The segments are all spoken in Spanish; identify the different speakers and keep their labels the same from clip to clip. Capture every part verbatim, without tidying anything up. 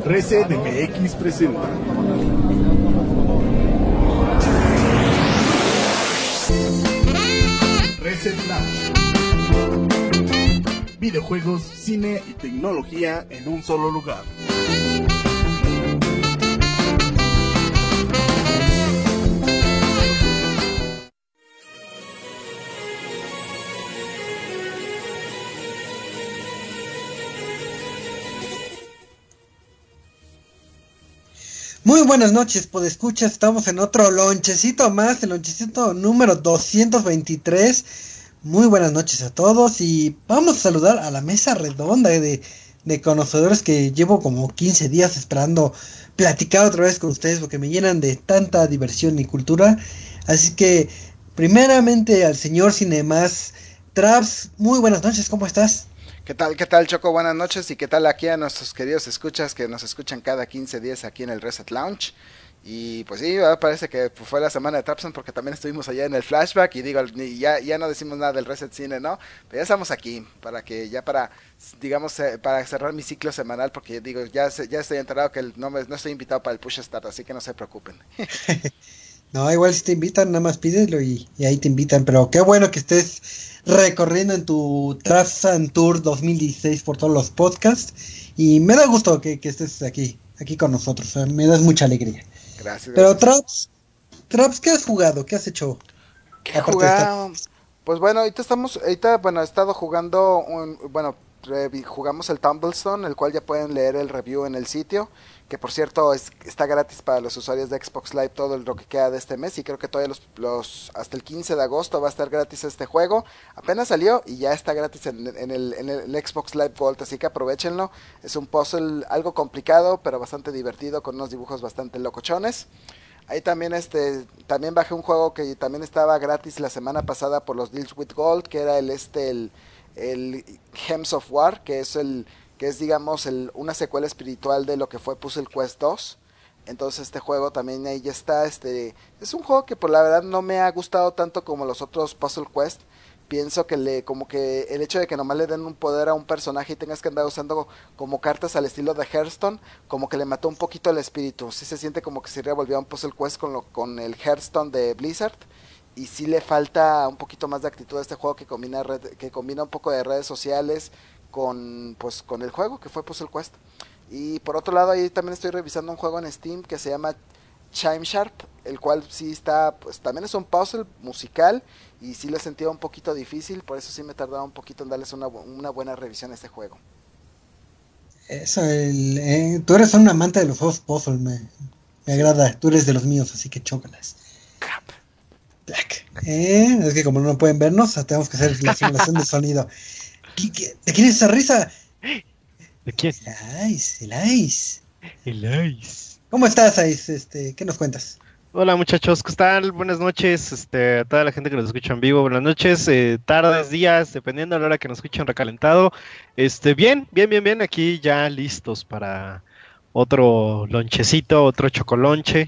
Speaker 1: Reset M X presenta Reset Lounge. Videojuegos, cine y tecnología en un solo lugar.
Speaker 2: Muy buenas noches, podescuchas, estamos en otro lonchecito más, el lonchecito número doscientos veintitrés. Muy buenas noches a todos y vamos a saludar a la mesa redonda de, de conocedores que llevo como quince días esperando platicar otra vez con ustedes porque me llenan de tanta diversión y cultura. Así que primeramente al señor Cinemas, Traps, muy buenas noches, ¿cómo estás?
Speaker 3: ¿Qué tal, qué tal, Choco? Buenas noches y qué tal aquí a nuestros queridos escuchas que nos escuchan cada quince días aquí en el Reset Lounge. Y pues sí, parece que fue la semana de Trapson porque también estuvimos allá en el flashback y digo, ya, ya no decimos nada del Reset Cine, ¿no? Pero ya estamos aquí para que, ya para, digamos, para cerrar mi ciclo semanal porque digo, ya ya estoy enterado que el, no, me, no estoy invitado para el Push Start, así que no se preocupen.
Speaker 2: No, igual si te invitan, nada más pídelo y, y ahí te invitan, pero qué bueno que estés recorriendo en tu Trapson Tour dos mil dieciséis por todos los podcasts y me da gusto que, que estés aquí, aquí con nosotros, ¿eh? Me das mucha alegría.
Speaker 3: Gracias.
Speaker 2: Pero
Speaker 3: gracias.
Speaker 2: Traps, Traps, ¿qué has jugado? ¿Qué has hecho?
Speaker 3: ¿Qué jugado? Pues bueno, ahorita estamos, ahorita, bueno, he estado jugando, un, bueno, re, jugamos el Tumblestone, el cual ya pueden leer el review en el sitio, que por cierto es, está gratis para los usuarios de Xbox Live todo lo que queda de este mes y creo que todavía los, los hasta el quince de agosto va a estar gratis este juego. Apenas salió y ya está gratis en, en, el, en el Xbox Live Gold, así que aprovechenlo. Es un puzzle algo complicado, pero bastante divertido con unos dibujos bastante locochones. Ahí también este también bajé un juego que también estaba gratis la semana pasada por los Deals with Gold, que era el este el el Gems of War, que es el que es digamos el, una secuela espiritual de lo que fue Puzzle Quest dos. Entonces este juego también ahí ya está, este es un juego que por la verdad no me ha gustado tanto como los otros Puzzle Quest. Pienso que le como que el hecho de que nomás le den un poder a un personaje y tengas que andar usando como cartas al estilo de Hearthstone, como que le mató un poquito el espíritu. Sí se siente como que se revolvió un Puzzle Quest con lo con el Hearthstone de Blizzard. Y sí le falta un poquito más de actitud a este juego que combina red, que combina un poco de redes sociales con pues con el juego que fue Puzzle Quest. Y por otro lado ahí también estoy revisando un juego en Steam que se llama Chime Sharp, el cual sí está, pues también es un puzzle musical y sí lo he sentido un poquito difícil, por eso sí me he tardado un poquito en darles una, una buena revisión a este juego.
Speaker 2: Eso, el, eh, tú eres un amante de los juegos puzzle, me, me sí. agrada, tú eres de los míos, así que chócalas.
Speaker 3: Crap.
Speaker 2: Black. Eh, es que como no pueden vernos, tenemos que hacer la simulación de sonido. ¿Qué, qué, ¿De quién es esa risa?
Speaker 4: ¿De quién?
Speaker 2: El Ice, el Ice.
Speaker 4: El Ice.
Speaker 2: ¿Cómo estás, Ice? Este, ¿qué nos cuentas?
Speaker 4: Hola muchachos, ¿qué tal? Buenas noches, este, a toda la gente que nos escucha en vivo, buenas noches, eh, tardes, días, dependiendo de la hora que nos escuchan recalentado. Este, bien, bien, bien, bien, aquí ya listos para otro lonchecito, otro chocolonche.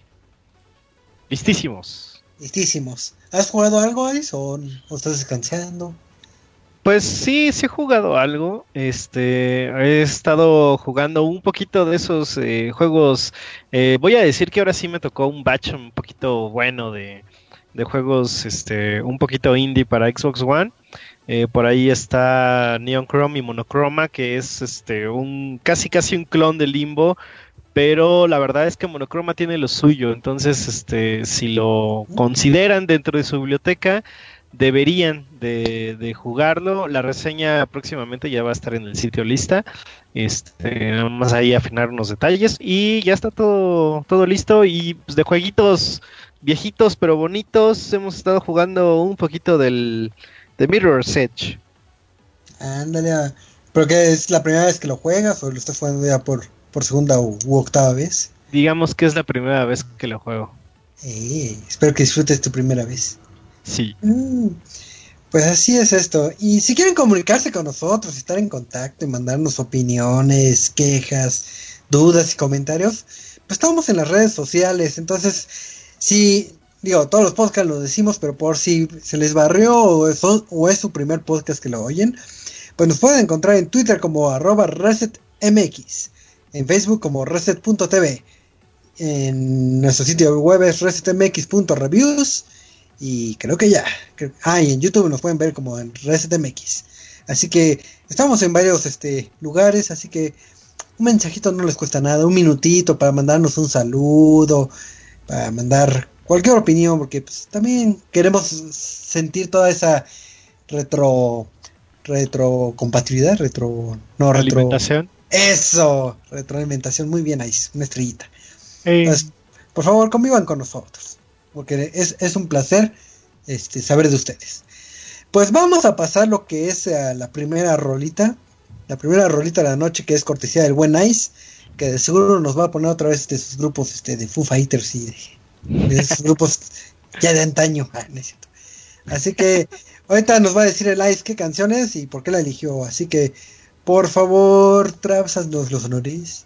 Speaker 4: Listísimos.
Speaker 2: Listísimos. ¿Has jugado algo, Ice, o, o estás descansando?
Speaker 4: Pues sí, sí he jugado algo, este, he estado jugando un poquito de esos eh, juegos, eh, voy a decir que ahora sí me tocó un batch un poquito bueno de, de juegos, este, un poquito indie para Xbox One, eh, por ahí está Neon Chrome y Monochroma, que es este, un casi casi un clon de Limbo, pero la verdad es que Monochroma tiene lo suyo, entonces este, si lo consideran dentro de su biblioteca, deberían de, de jugarlo. La reseña próximamente ya va a estar en el sitio lista. Este, nada más ahí afinar unos detalles y ya está todo, todo listo. Y pues, de jueguitos viejitos pero bonitos, hemos estado jugando un poquito del de Mirror's Edge.
Speaker 2: Ándale, ¿pero qué es la primera vez que lo juegas o lo estás jugando ya por, por segunda u, u octava vez?
Speaker 4: Digamos que es la primera vez que lo juego.
Speaker 2: Eh, espero que disfrutes tu primera vez.
Speaker 4: Sí.
Speaker 2: Mm, pues así es esto. Y si quieren comunicarse con nosotros, estar en contacto y mandarnos opiniones, quejas, dudas y comentarios, pues estamos en las redes sociales. Entonces, si, digo, todos los podcasts lo decimos, pero por si se les barrió o es, o es su primer podcast que lo oyen, pues nos pueden encontrar en Twitter como arroba resetmx. en Facebook como reset punto t v, en nuestro sitio web es reset m x punto reviews, y creo que ya, ah, y en YouTube nos pueden ver como en reset m x. Así que estamos en varios este, lugares, así que un mensajito no les cuesta nada, un minutito para mandarnos un saludo, para mandar cualquier opinión, porque pues, también queremos sentir toda esa retro retrocompatibilidad, retro no retro eso, retroalimentación, muy bien ahí, una estrellita. Hey. Entonces, por favor, convivan con nosotros, porque es, es un placer este, saber de ustedes. Pues vamos a pasar lo que es uh, la primera rolita, la primera rolita de la noche, que es cortesía del buen Ice, que de seguro nos va a poner otra vez de sus grupos este, de Foo Fighters y de, de esos grupos ya de antaño. Ah, no es cierto. Así que ahorita nos va a decir el Ice qué canciones y por qué la eligió. Así que, por favor, Travis, haznos los honores.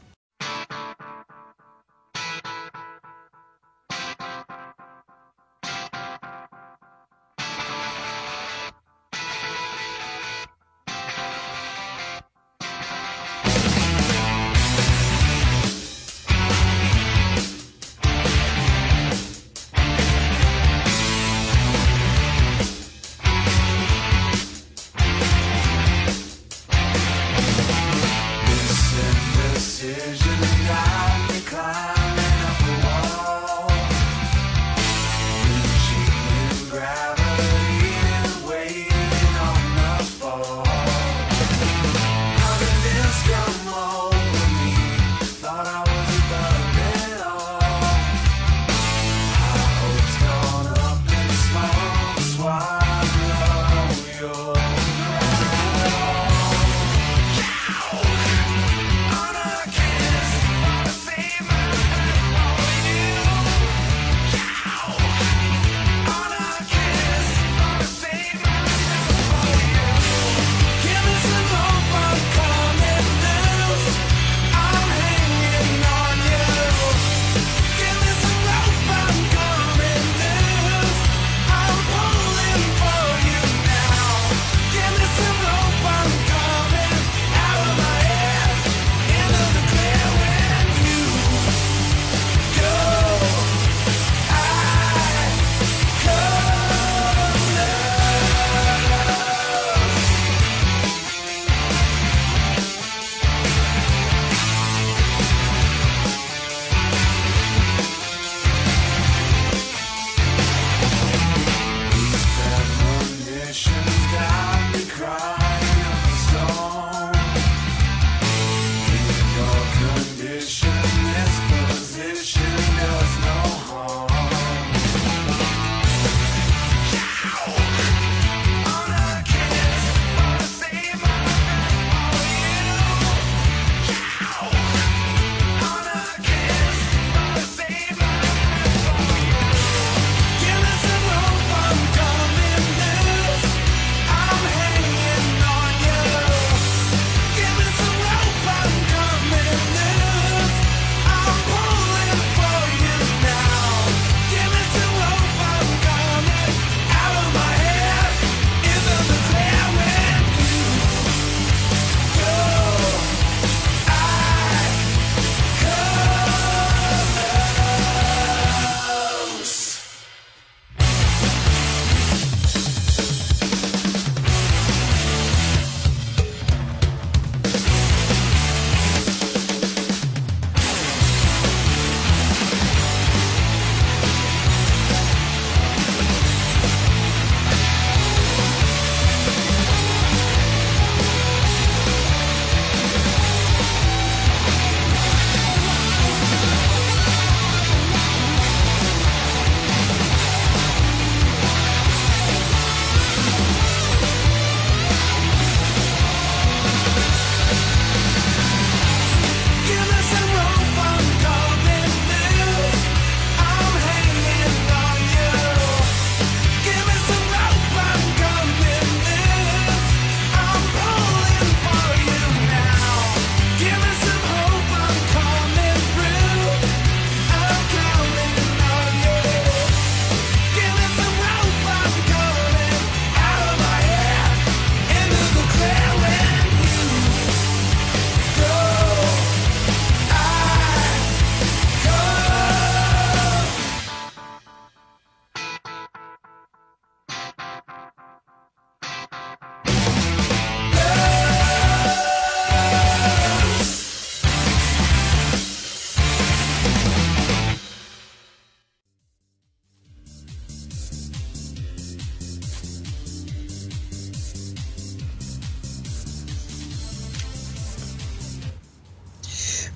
Speaker 5: City.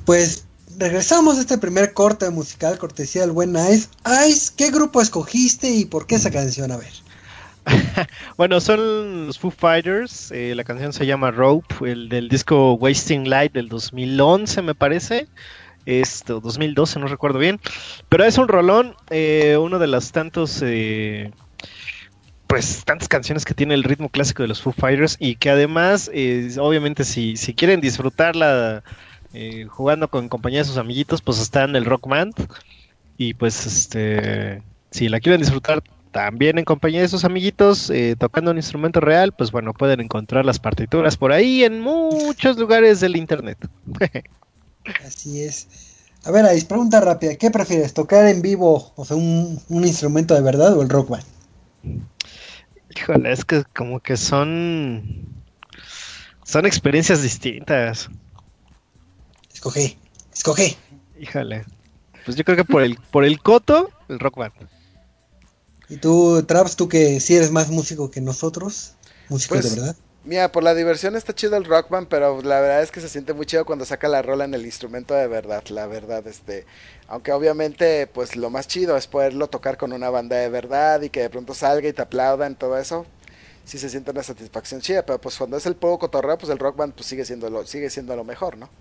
Speaker 2: pues regresamos de este primer corte musical, cortesía del buen Ice. Ice, ¿qué grupo escogiste y por qué esa canción? A ver.
Speaker 4: Bueno, son los Foo Fighters, eh, la canción se llama Rope, el del disco Wasting Light del dos mil once me parece, esto, dos mil doce, no recuerdo bien, pero es un rolón, eh, uno de los tantos, eh, pues tantas canciones que tiene el ritmo clásico de los Foo Fighters y que además, eh, obviamente si, si quieren disfrutarla eh, jugando con compañía de sus amiguitos, pues está en el Rock Band y pues este, si la quieren disfrutar también en compañía de sus amiguitos, eh, tocando un instrumento real, pues bueno, pueden encontrar las partituras por ahí en muchos lugares del internet.
Speaker 2: Así es. A ver, Ais, pregunta rápida, ¿qué prefieres, tocar en vivo, o sea, un, un instrumento de verdad o el rock band?
Speaker 4: Híjole, es que como que son son experiencias distintas.
Speaker 2: Escoge, escoge.
Speaker 4: Híjole, pues yo creo que por el por el coto, el rock band.
Speaker 2: ¿Y tú, Traps, tú que sí eres más músico que nosotros? ¿Músicos
Speaker 3: Pues,
Speaker 2: de verdad?
Speaker 3: Mira, por la diversión está chido el Rock Band, pero la verdad es que se siente muy chido cuando saca la rola en el instrumento de verdad, la verdad, este, aunque obviamente, pues lo más chido es poderlo tocar con una banda de verdad y que de pronto salga y te aplaudan, todo eso, sí se siente una satisfacción chida, pero pues cuando es el puro cotorreo, pues el Rock Band pues sigue siendo lo, sigue siendo lo mejor, ¿no?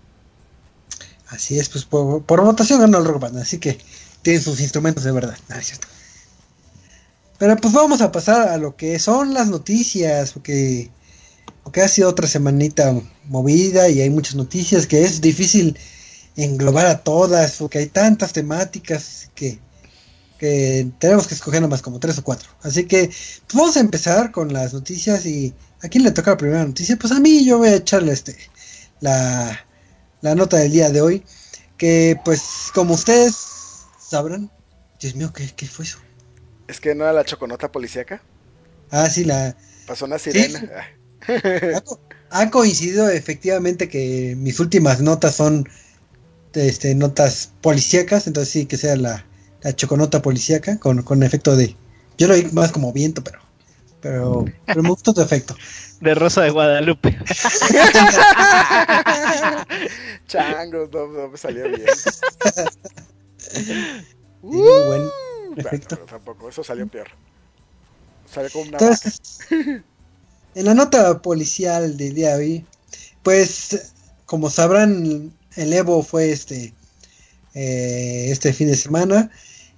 Speaker 2: Así es, pues por, por votación ganó el rock band, así que tienen sus instrumentos de verdad, no, es cierto. Pero pues vamos a pasar a lo que son las noticias, porque, porque ha sido otra semanita movida y hay muchas noticias que es difícil englobar a todas, porque hay tantas temáticas que, que tenemos que escoger nomás como tres o cuatro. Así que pues vamos a empezar con las noticias y ¿a quién le toca la primera noticia? Pues a mí, yo voy a echarle este la, la nota del día de hoy, que pues como ustedes sabrán, Dios mío, ¿qué, qué fue eso?
Speaker 3: Es que no era la choconota policíaca.
Speaker 2: Ah, sí, la...
Speaker 3: Pasó una sirena.
Speaker 2: Sí, ha, co ha coincidido efectivamente que mis últimas notas son este, notas policíacas, entonces sí que sea la, la choconota policíaca con, con efecto de... Yo lo vi más como viento, pero pero, pero me gustó tu efecto.
Speaker 4: De Rosa de Guadalupe.
Speaker 3: Changos, no, no me salió bien.
Speaker 2: Sí, uh, buen efecto.
Speaker 3: Bueno, tampoco, eso salió peor. Salió como una
Speaker 2: Entonces, en la nota policial del día de hoy, pues, como sabrán, el Evo fue este eh, este fin de semana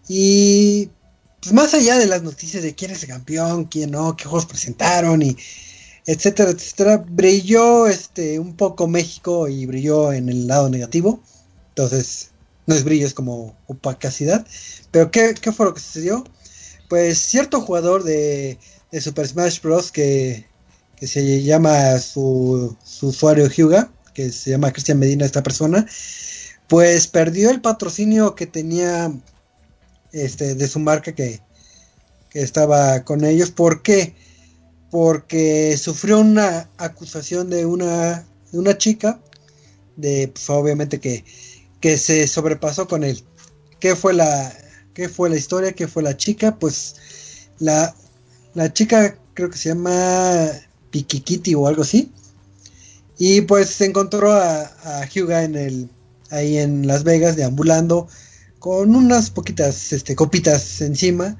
Speaker 2: y pues más allá de las noticias de quién es el campeón, quién no, qué juegos presentaron y etcétera, etcétera, brilló este un poco México y brilló en el lado negativo. Entonces, no es brillo, es como opacidad. Pero ¿qué, qué fue lo que sucedió? Pues cierto jugador de, de Super Smash Bros. que, que se llama su, su usuario Hyuga, que se llama Cristian Medina esta persona, pues perdió el patrocinio que tenía este de su marca que, que estaba con ellos. ¿Por qué? Porque sufrió una acusación de una, de una chica, de pues, obviamente que, que se sobrepasó con él. ¿Qué fue la, qué fue la historia? ¿Qué fue la chica? Pues la, la chica creo que se llama Pikikiti o algo así. Y pues se encontró a, a Hyuga en el, ahí en Las Vegas deambulando con unas poquitas este, copitas encima.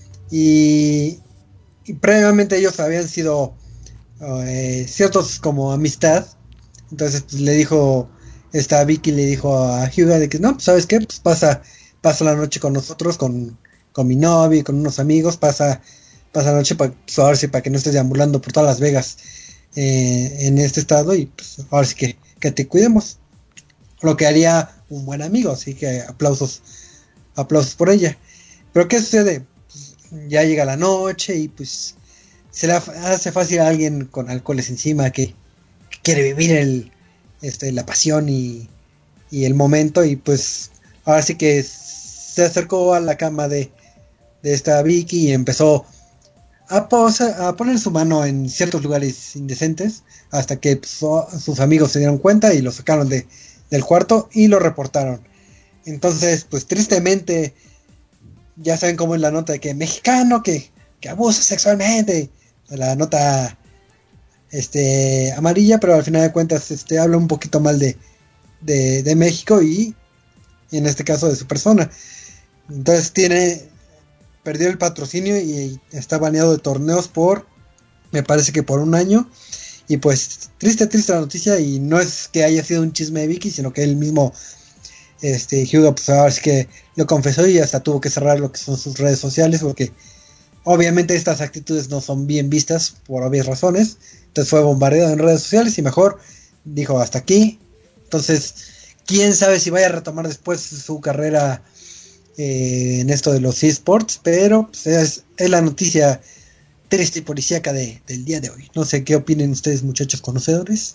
Speaker 2: Y, y previamente ellos habían sido eh, ciertos como amistad. Entonces pues, le dijo, esta Vicky le dijo a Hyuga de que no, pues sabes qué, pues pasa, pasa la noche con nosotros, con, con mi novia y con unos amigos, pasa, pasa la noche para pues, ahora sí, para que no estés deambulando por todas Las Vegas eh, en este estado y pues ahora sí que, que te cuidemos. Lo que haría un buen amigo, así que aplausos, aplausos por ella. Pero ¿qué sucede? Pues, ya llega la noche y pues se le hace fácil a alguien con alcoholes encima que, que quiere vivir el, este, la pasión y, y el momento y pues ahora sí que se acercó a la cama de, de esta Vicky y empezó a, posa, a poner su mano en ciertos lugares indecentes hasta que pues, sus amigos se dieron cuenta y lo sacaron de del cuarto y lo reportaron. Entonces, pues tristemente, ya saben cómo es la nota de que mexicano que, que abusa sexualmente, la nota este amarilla, pero al final de cuentas este habla un poquito mal de, de, de México y en este caso de su persona. Entonces tiene, perdió el patrocinio y está baneado de torneos por, me parece que por un año. Y pues triste, triste la noticia, y no es que haya sido un chisme de Vicky, sino que él mismo, este, Hugo, pues ahora sí que lo confesó y hasta tuvo que cerrar lo que son sus redes sociales, porque obviamente estas actitudes no son bien vistas por obvias razones. Entonces fue bombardeado en redes sociales y mejor dijo hasta aquí. Entonces, quién sabe si vaya a retomar después su carrera eh, en esto de los eSports, pero pues, es, es la noticia triste y policíaca de, del día de hoy. No sé qué opinen ustedes, muchachos conocedores.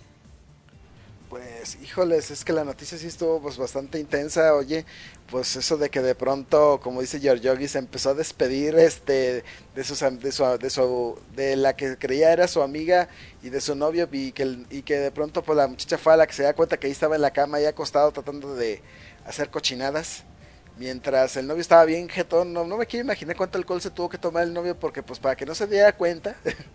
Speaker 3: Pues, híjoles, es que la noticia sí estuvo pues bastante intensa. Oye, pues eso de que de pronto, como dice Georgiogui, se empezó a despedir este de sus am- de su de su de la que creía era su amiga y de su novio, y que el- y que de pronto pues la muchacha fue a la que se da cuenta que ahí estaba en la cama y acostado tratando de hacer cochinadas. Mientras el novio estaba bien jetón, no, no me quiero imaginar cuánto alcohol se tuvo que tomar el novio, porque pues para que no se diera cuenta,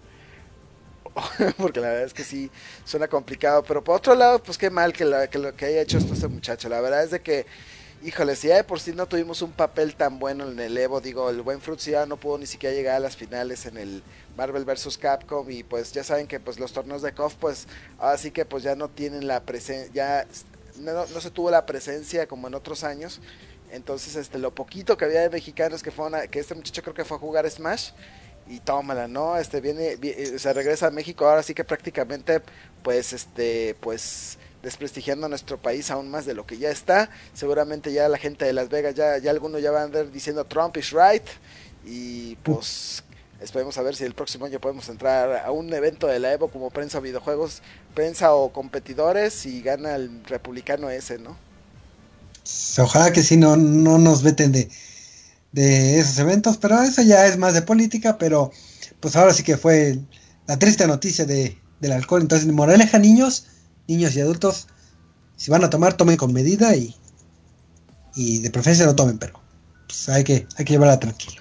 Speaker 3: porque la verdad es que sí suena complicado, pero por otro lado, pues qué mal que, la, que lo que haya hecho esto este muchacho. La verdad es de que, híjole, si ya de por sí no tuvimos un papel tan bueno en el Evo, digo, el buen Fruits ya no pudo ni siquiera llegar a las finales en el Marvel versus. Capcom, y pues ya saben que pues los torneos de C O F, pues ahora sí que pues ya no tienen la presencia, ya no, no se tuvo la presencia como en otros años. Entonces, este, lo poquito que había de mexicanos que fueron a, que este muchacho creo que fue a jugar Smash, y tómala, ¿no? Este viene, viene, se regresa a México, ahora sí que prácticamente, pues, este, pues, desprestigiando a nuestro país aún más de lo que ya está. Seguramente ya la gente de Las Vegas, ya, ya algunos ya van a andar diciendo Trump is right, y pues, esperemos a ver si el próximo año podemos entrar a un evento de la Evo como prensa o videojuegos, prensa o competidores, y gana el republicano ese, ¿no?
Speaker 2: Ojalá que sí no, no nos veten de, de esos eventos, pero eso ya es más de política. Pero pues ahora sí que fue la triste noticia de, del alcohol. Entonces, moraleja, niños, niños y adultos, si van a tomar, tomen con medida, y, y de preferencia no tomen, pero pues hay que, hay que llevarla tranquilo.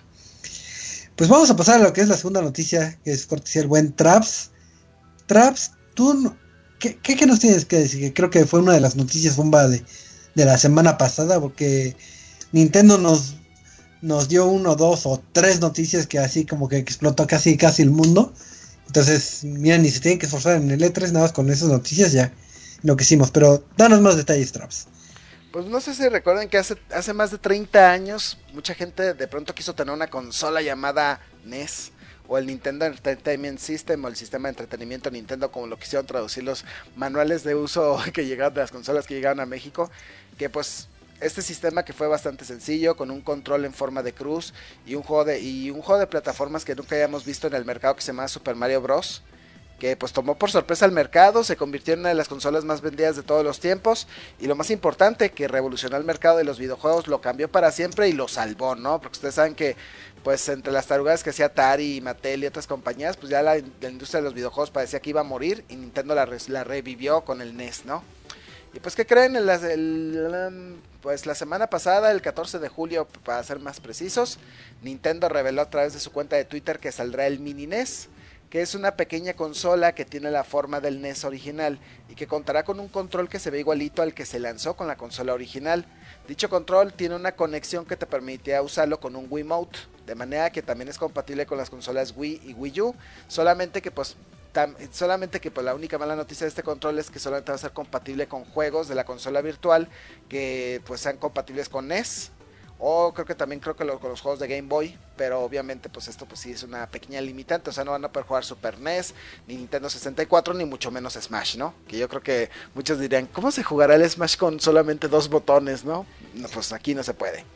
Speaker 2: Pues vamos a pasar a lo que es la segunda noticia, que es cortesía el buen Traps. Traps, tú, ¿qué, qué, qué nos tienes que decir? Que creo que fue una de las noticias bomba de, de la semana pasada, porque Nintendo nos, nos dio uno, dos o tres noticias que así como que explotó casi casi el mundo. Entonces, mira, ni se tienen que esforzar en el E tres, nada más con esas noticias ya lo que hicimos. Pero danos más detalles, Traps.
Speaker 3: Pues no sé si recuerdan que hace, hace más de treinta años mucha gente de pronto quiso tener una consola llamada N E S, o el Nintendo Entertainment System, o el sistema de entretenimiento Nintendo, como lo quisieron traducir los manuales de uso que llegaron de las consolas que llegaron a México. Que pues este sistema, que fue bastante sencillo, con un control en forma de cruz y un juego de, y un juego de plataformas que nunca habíamos visto en el mercado, que se llama Super Mario Bros., que pues tomó por sorpresa al mercado, se convirtió en una de las consolas más vendidas de todos los tiempos, y lo más importante, que revolucionó el mercado de los videojuegos, lo cambió para siempre y lo salvó, ¿no? Porque ustedes saben que pues entre las tarugadas que hacía Atari, Mattel y otras compañías, pues ya la, la industria de los videojuegos parecía que iba a morir, y Nintendo la, la revivió con el N E S, ¿no? Y pues, ¿qué creen? El, el, pues la semana pasada, el catorce de julio, para ser más precisos, Nintendo reveló a través de su cuenta de Twitter que saldrá el Mini N E S, que es una pequeña consola que tiene la forma del N E S original y que contará con un control que se ve igualito al que se lanzó con la consola original. Dicho control tiene una conexión que te permitirá usarlo con un Wiimote, de manera que también es compatible con las consolas Wii y Wii U, solamente que pues tam, solamente que pues la única mala noticia de este control es que solamente va a ser compatible con juegos de la consola virtual que pues sean compatibles con N E S, o creo que también creo que lo, con los juegos de Game Boy, pero obviamente pues esto pues sí es una pequeña limitante, o sea, no van a poder jugar Super N E S, ni Nintendo sesenta y cuatro, ni mucho menos Smash, ¿no? Que yo creo que muchos dirían, ¿cómo se jugará el Smash con solamente dos botones, no? No, pues aquí no se puede.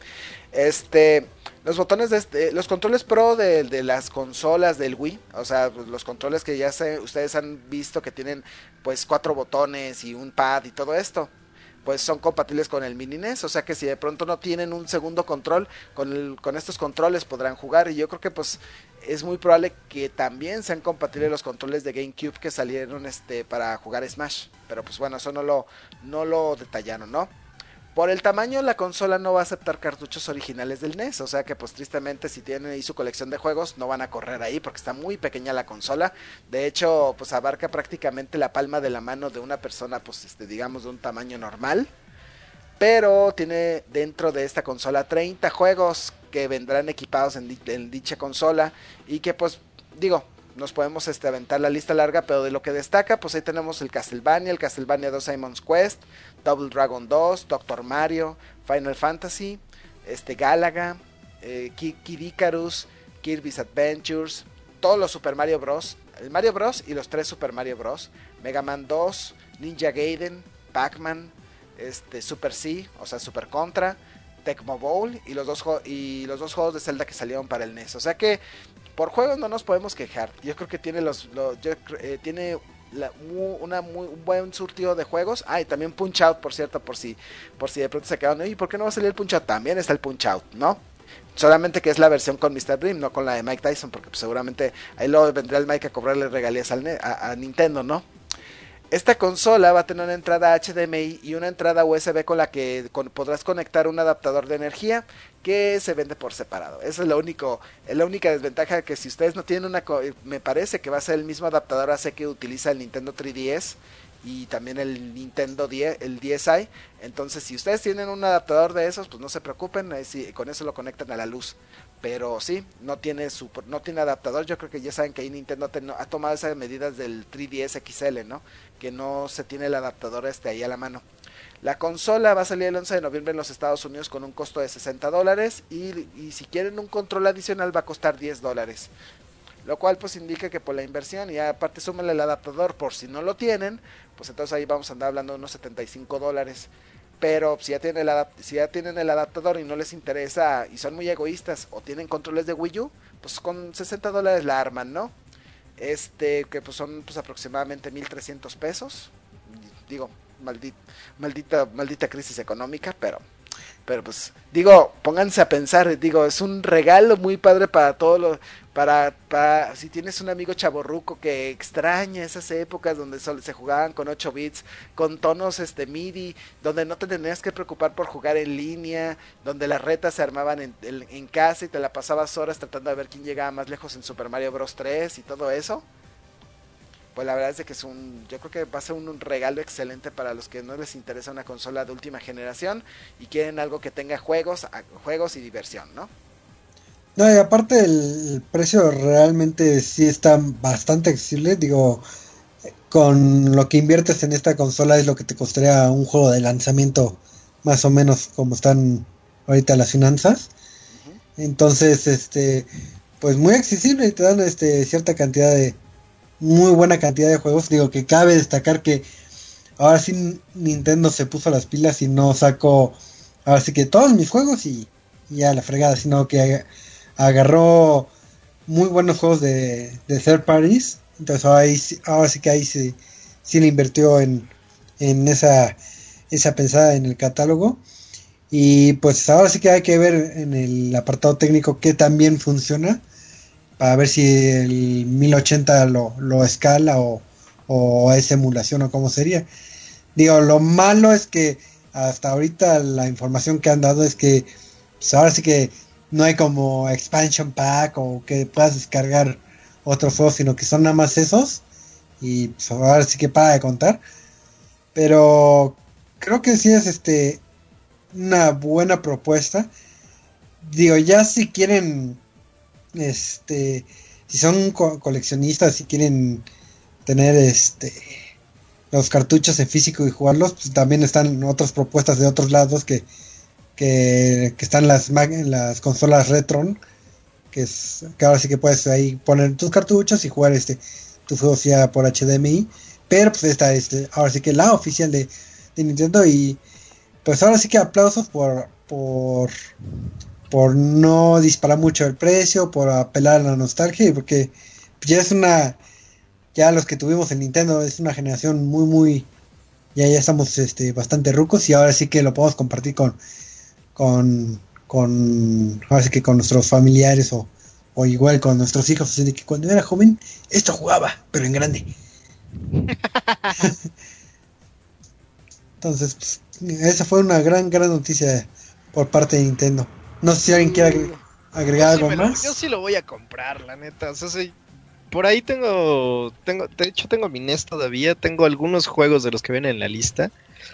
Speaker 3: Este, los botones de este, los controles pro de, de las consolas del Wii, o sea, pues los controles que ya se, ustedes han visto que tienen pues cuatro botones y un pad y todo esto, pues son compatibles con el Mini N E S, o sea que si de pronto no tienen un segundo control, con, el, con estos controles podrán jugar, y yo creo que pues es muy probable que también sean compatibles los controles de GameCube que salieron este para jugar Smash, pero pues bueno, eso no lo, no lo detallaron, ¿no? Por el tamaño, la consola no va a aceptar cartuchos originales del N E S, o sea que pues tristemente si tienen ahí su colección de juegos no van a correr ahí porque está muy pequeña la consola. De hecho, pues abarca prácticamente la palma de la mano de una persona, pues este, digamos de un tamaño normal. Pero tiene dentro de esta consola treinta juegos que vendrán equipados en, di- en dicha consola y que pues digo, nos podemos este, aventar la lista larga, pero de lo que destaca, pues ahí tenemos el Castlevania, el Castlevania dos Simon's Quest, Double Dragon dos, Doctor Mario, Final Fantasy, este Galaga, eh, Kid Icarus, Kirby's Adventures, todos los Super Mario Bros, el Mario Bros y los tres Super Mario Bros, Mega Man dos, Ninja Gaiden, Pac-Man, este Super C, o sea Super Contra, Tecmo Bowl y los dos y los dos juegos de Zelda que salieron para el N E S. O sea que por juegos no nos podemos quejar. Yo creo que tiene los, los yo, eh, tiene la, mu, una muy un buen surtido de juegos. Ah, y también Punch Out, por cierto, por si por si de pronto se quedaron, ¿y por qué no va a salir el Punch Out? También está el Punch Out, ¿no? Solamente que es la versión con mister Dream, no con la de Mike Tyson, porque pues, seguramente ahí luego vendrá el Mike a cobrarle regalías al, a, a Nintendo, ¿no? Esta consola va a tener una entrada H D M I y una entrada U S B con la que con, podrás conectar un adaptador de energía que se vende por separado. Esa es lo único, es la única desventaja, que si ustedes no tienen una, me parece que va a ser el mismo adaptador A C que utiliza el Nintendo tres D S y también el Nintendo diez, el D S i. Entonces si ustedes tienen un adaptador de esos, pues no se preocupen, eh, si, con eso lo conectan a la luz. Pero sí, no tiene su, no tiene adaptador. Yo creo que ya saben que ahí Nintendo ten, ha tomado esas medidas del tres D S X L, ¿no? Que no se tiene el adaptador este ahí a la mano. La consola va a salir el once de noviembre en los Estados Unidos con un costo de sesenta dólares y, y si quieren un control adicional va a costar diez dólares. Lo cual pues indica que por la inversión y aparte súmenle el adaptador por si no lo tienen, pues entonces ahí vamos a andar hablando de unos setenta y cinco dólares. Pero si ya, tienen el adap- si ya tienen el adaptador y no les interesa y son muy egoístas o tienen controles de Wii U, pues con sesenta dólares la arman, ¿no? Este, que pues son pues aproximadamente mil trescientos pesos. Digo, maldita, maldita, maldita crisis económica, pero... Pero pues, digo, pónganse a pensar, digo, es un regalo muy padre para todos los, para, para, si tienes un amigo chavorruco que extraña esas épocas donde solo se jugaban con ocho bits, con tonos este MIDI, donde no te tenías que preocupar por jugar en línea, donde las retas se armaban en, en, en casa y te la pasabas horas tratando de ver quién llegaba más lejos en Super Mario Bros. tres y todo eso. Pues la verdad es de que es un, yo creo que va a ser un, un regalo excelente para los que no les interesa una consola de última generación y quieren algo que tenga juegos, juegos y diversión, ¿no?
Speaker 2: No, y aparte el, el precio realmente sí está bastante accesible, digo, con lo que inviertes en esta consola es lo que te costaría un juego de lanzamiento, más o menos como están ahorita las finanzas. Uh-huh. Entonces, este, pues muy accesible y te dan este cierta cantidad de muy buena cantidad de juegos. Digo que cabe destacar que ahora sí Nintendo se puso las pilas y no sacó ahora sí que todos mis juegos y, y a la fregada, sino que agarró muy buenos juegos de, de third parties. Entonces ahora, ahí, ahora sí que ahí sí, sí le invirtió en, en esa, esa pensada en el catálogo. Y pues ahora sí que hay que ver en el apartado técnico que también funciona, para ver si el mil ochenta lo, lo escala o, o es emulación o cómo sería. Digo, lo malo es que hasta ahorita la información que han dado es que pues ahora sí que no hay como expansion pack o que puedas descargar otros juegos, sino que son nada más esos y pues ahora sí que para de contar. Pero creo que sí es este una buena propuesta. Digo, ya si quieren, este, si son co- coleccionistas, si quieren tener este los cartuchos en físico y jugarlos, pues también están otras propuestas de otros lados que que, que están las las consolas Retron, que es que ahora sí que puedes ahí poner tus cartuchos y jugar este tus juegos ya por H D M I, pero pues esta este ahora sí que la oficial de, de Nintendo. Y pues ahora sí que aplausos por por por no disparar mucho el precio, por apelar a la nostalgia, porque ya es una, ya los que tuvimos el Nintendo es una generación muy muy, ya ya estamos este bastante rucos y ahora sí que lo podemos compartir con con con ahora sí que con nuestros familiares o, o igual con nuestros hijos, así de que cuando era joven esto jugaba, pero en grande. Entonces, pues, esa fue una gran, gran noticia por parte de Nintendo. No sé si alguien quiere agregar
Speaker 4: Yo sí
Speaker 2: algo
Speaker 4: me lo-
Speaker 2: más.
Speaker 4: yo sí lo voy a comprar, la neta. O sea, sí, por ahí tengo, tengo, de hecho tengo mi N E S todavía, tengo algunos juegos de los que vienen en la lista.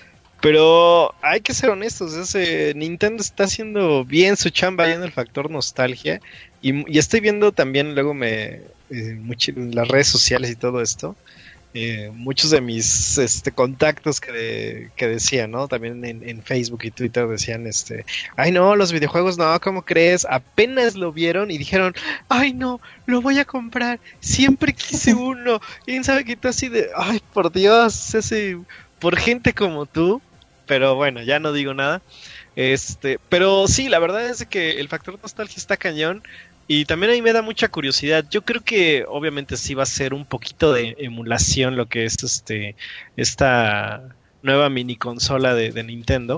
Speaker 4: Pero hay que ser honestos, ese Nintendo está haciendo bien su chamba ahí en el factor nostalgia. Y, y estoy viendo también, luego me eh, mucho, en las redes sociales y todo esto, eh, muchos de mis este, contactos que, de- que decían, ¿no? También en, en Facebook y Twitter decían, este, ay no, los videojuegos no, ¿cómo crees? Apenas lo vieron y dijeron, ay no, lo voy a comprar, siempre quise uno. Y quién sabe qué tal así de, ay por Dios, ese, por gente como tú. Pero bueno, ya no digo nada. Este, pero sí, la verdad es que el factor nostalgia está cañón. Y también a mí me da mucha curiosidad. Yo creo que obviamente sí va a ser un poquito de emulación lo que es este esta nueva mini consola de, de Nintendo.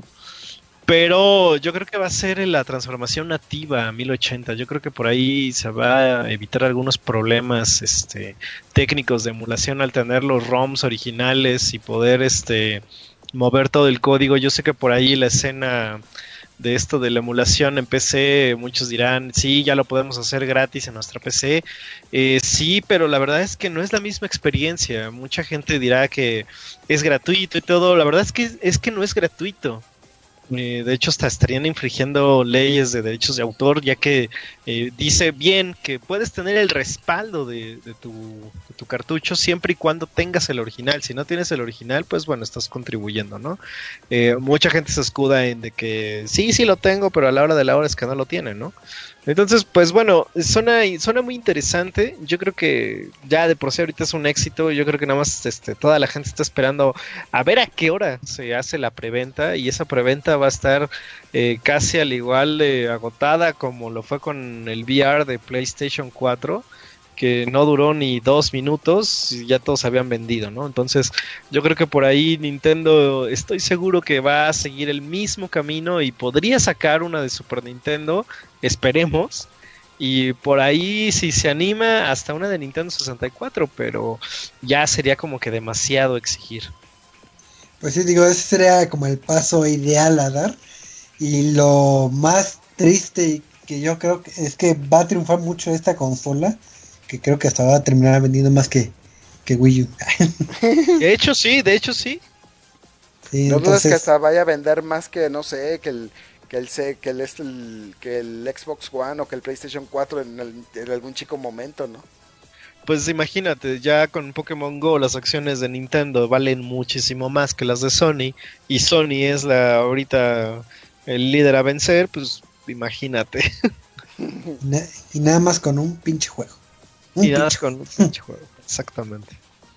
Speaker 4: Pero yo creo que va a ser la transformación nativa a mil ochenta. Yo creo que por ahí se va a evitar algunos problemas este, técnicos de emulación al tener los ROMs originales y poder este mover todo el código. Yo sé que por ahí la escena de esto de la emulación en P C, muchos dirán, sí, ya lo podemos hacer gratis en nuestra P C. Eh, sí, pero la verdad es que no es la misma experiencia. Mucha gente dirá que es gratuito y todo. La verdad es que es que no es gratuito. Eh, de hecho, hasta estarían infringiendo leyes de derechos de autor, ya que eh, dice bien que puedes tener el respaldo de, de, tu, de tu cartucho siempre y cuando tengas el original. Si no tienes el original, pues bueno, estás contribuyendo, ¿no? Eh, mucha gente se escuda en de que sí, sí lo tengo, pero a la hora de la hora es que no lo tienen, ¿no? Entonces, pues bueno, suena, suena muy interesante. Yo creo que ya de por sí ahorita es un éxito. Yo creo que nada más este, toda la gente está esperando a ver a qué hora se hace la preventa. Y esa preventa va a estar eh, casi al igual de agotada como lo fue con el V R de PlayStation cuatro, que no duró ni dos minutos y ya todos habían vendido, ¿no? Entonces yo creo que por ahí Nintendo, estoy seguro que va a seguir el mismo camino y podría sacar una de Super Nintendo, esperemos, y por ahí si se anima hasta una de Nintendo sesenta y cuatro, pero ya sería como que demasiado exigir.
Speaker 2: Pues sí, digo, ese sería como el paso ideal a dar. Y lo más triste que yo creo que es que va a triunfar mucho esta consola, que creo que hasta va a terminar vendiendo más que, que Wii U.
Speaker 4: De hecho sí, de hecho sí.
Speaker 2: Sí,
Speaker 3: No dudas
Speaker 2: entonces,
Speaker 3: que hasta vaya a vender más que, no sé, que el que el, C- que el, este, el- que el Xbox One o que el PlayStation cuatro en, el- en algún chico momento, ¿no?
Speaker 4: Pues imagínate, ya con Pokémon Go las acciones de Nintendo valen muchísimo más que las de Sony, y Sony es la ahorita el líder a vencer, pues imagínate.
Speaker 2: y, na- y nada más con un pinche juego. Un
Speaker 4: Y nada
Speaker 2: pinche
Speaker 4: con un pinche juego, exactamente.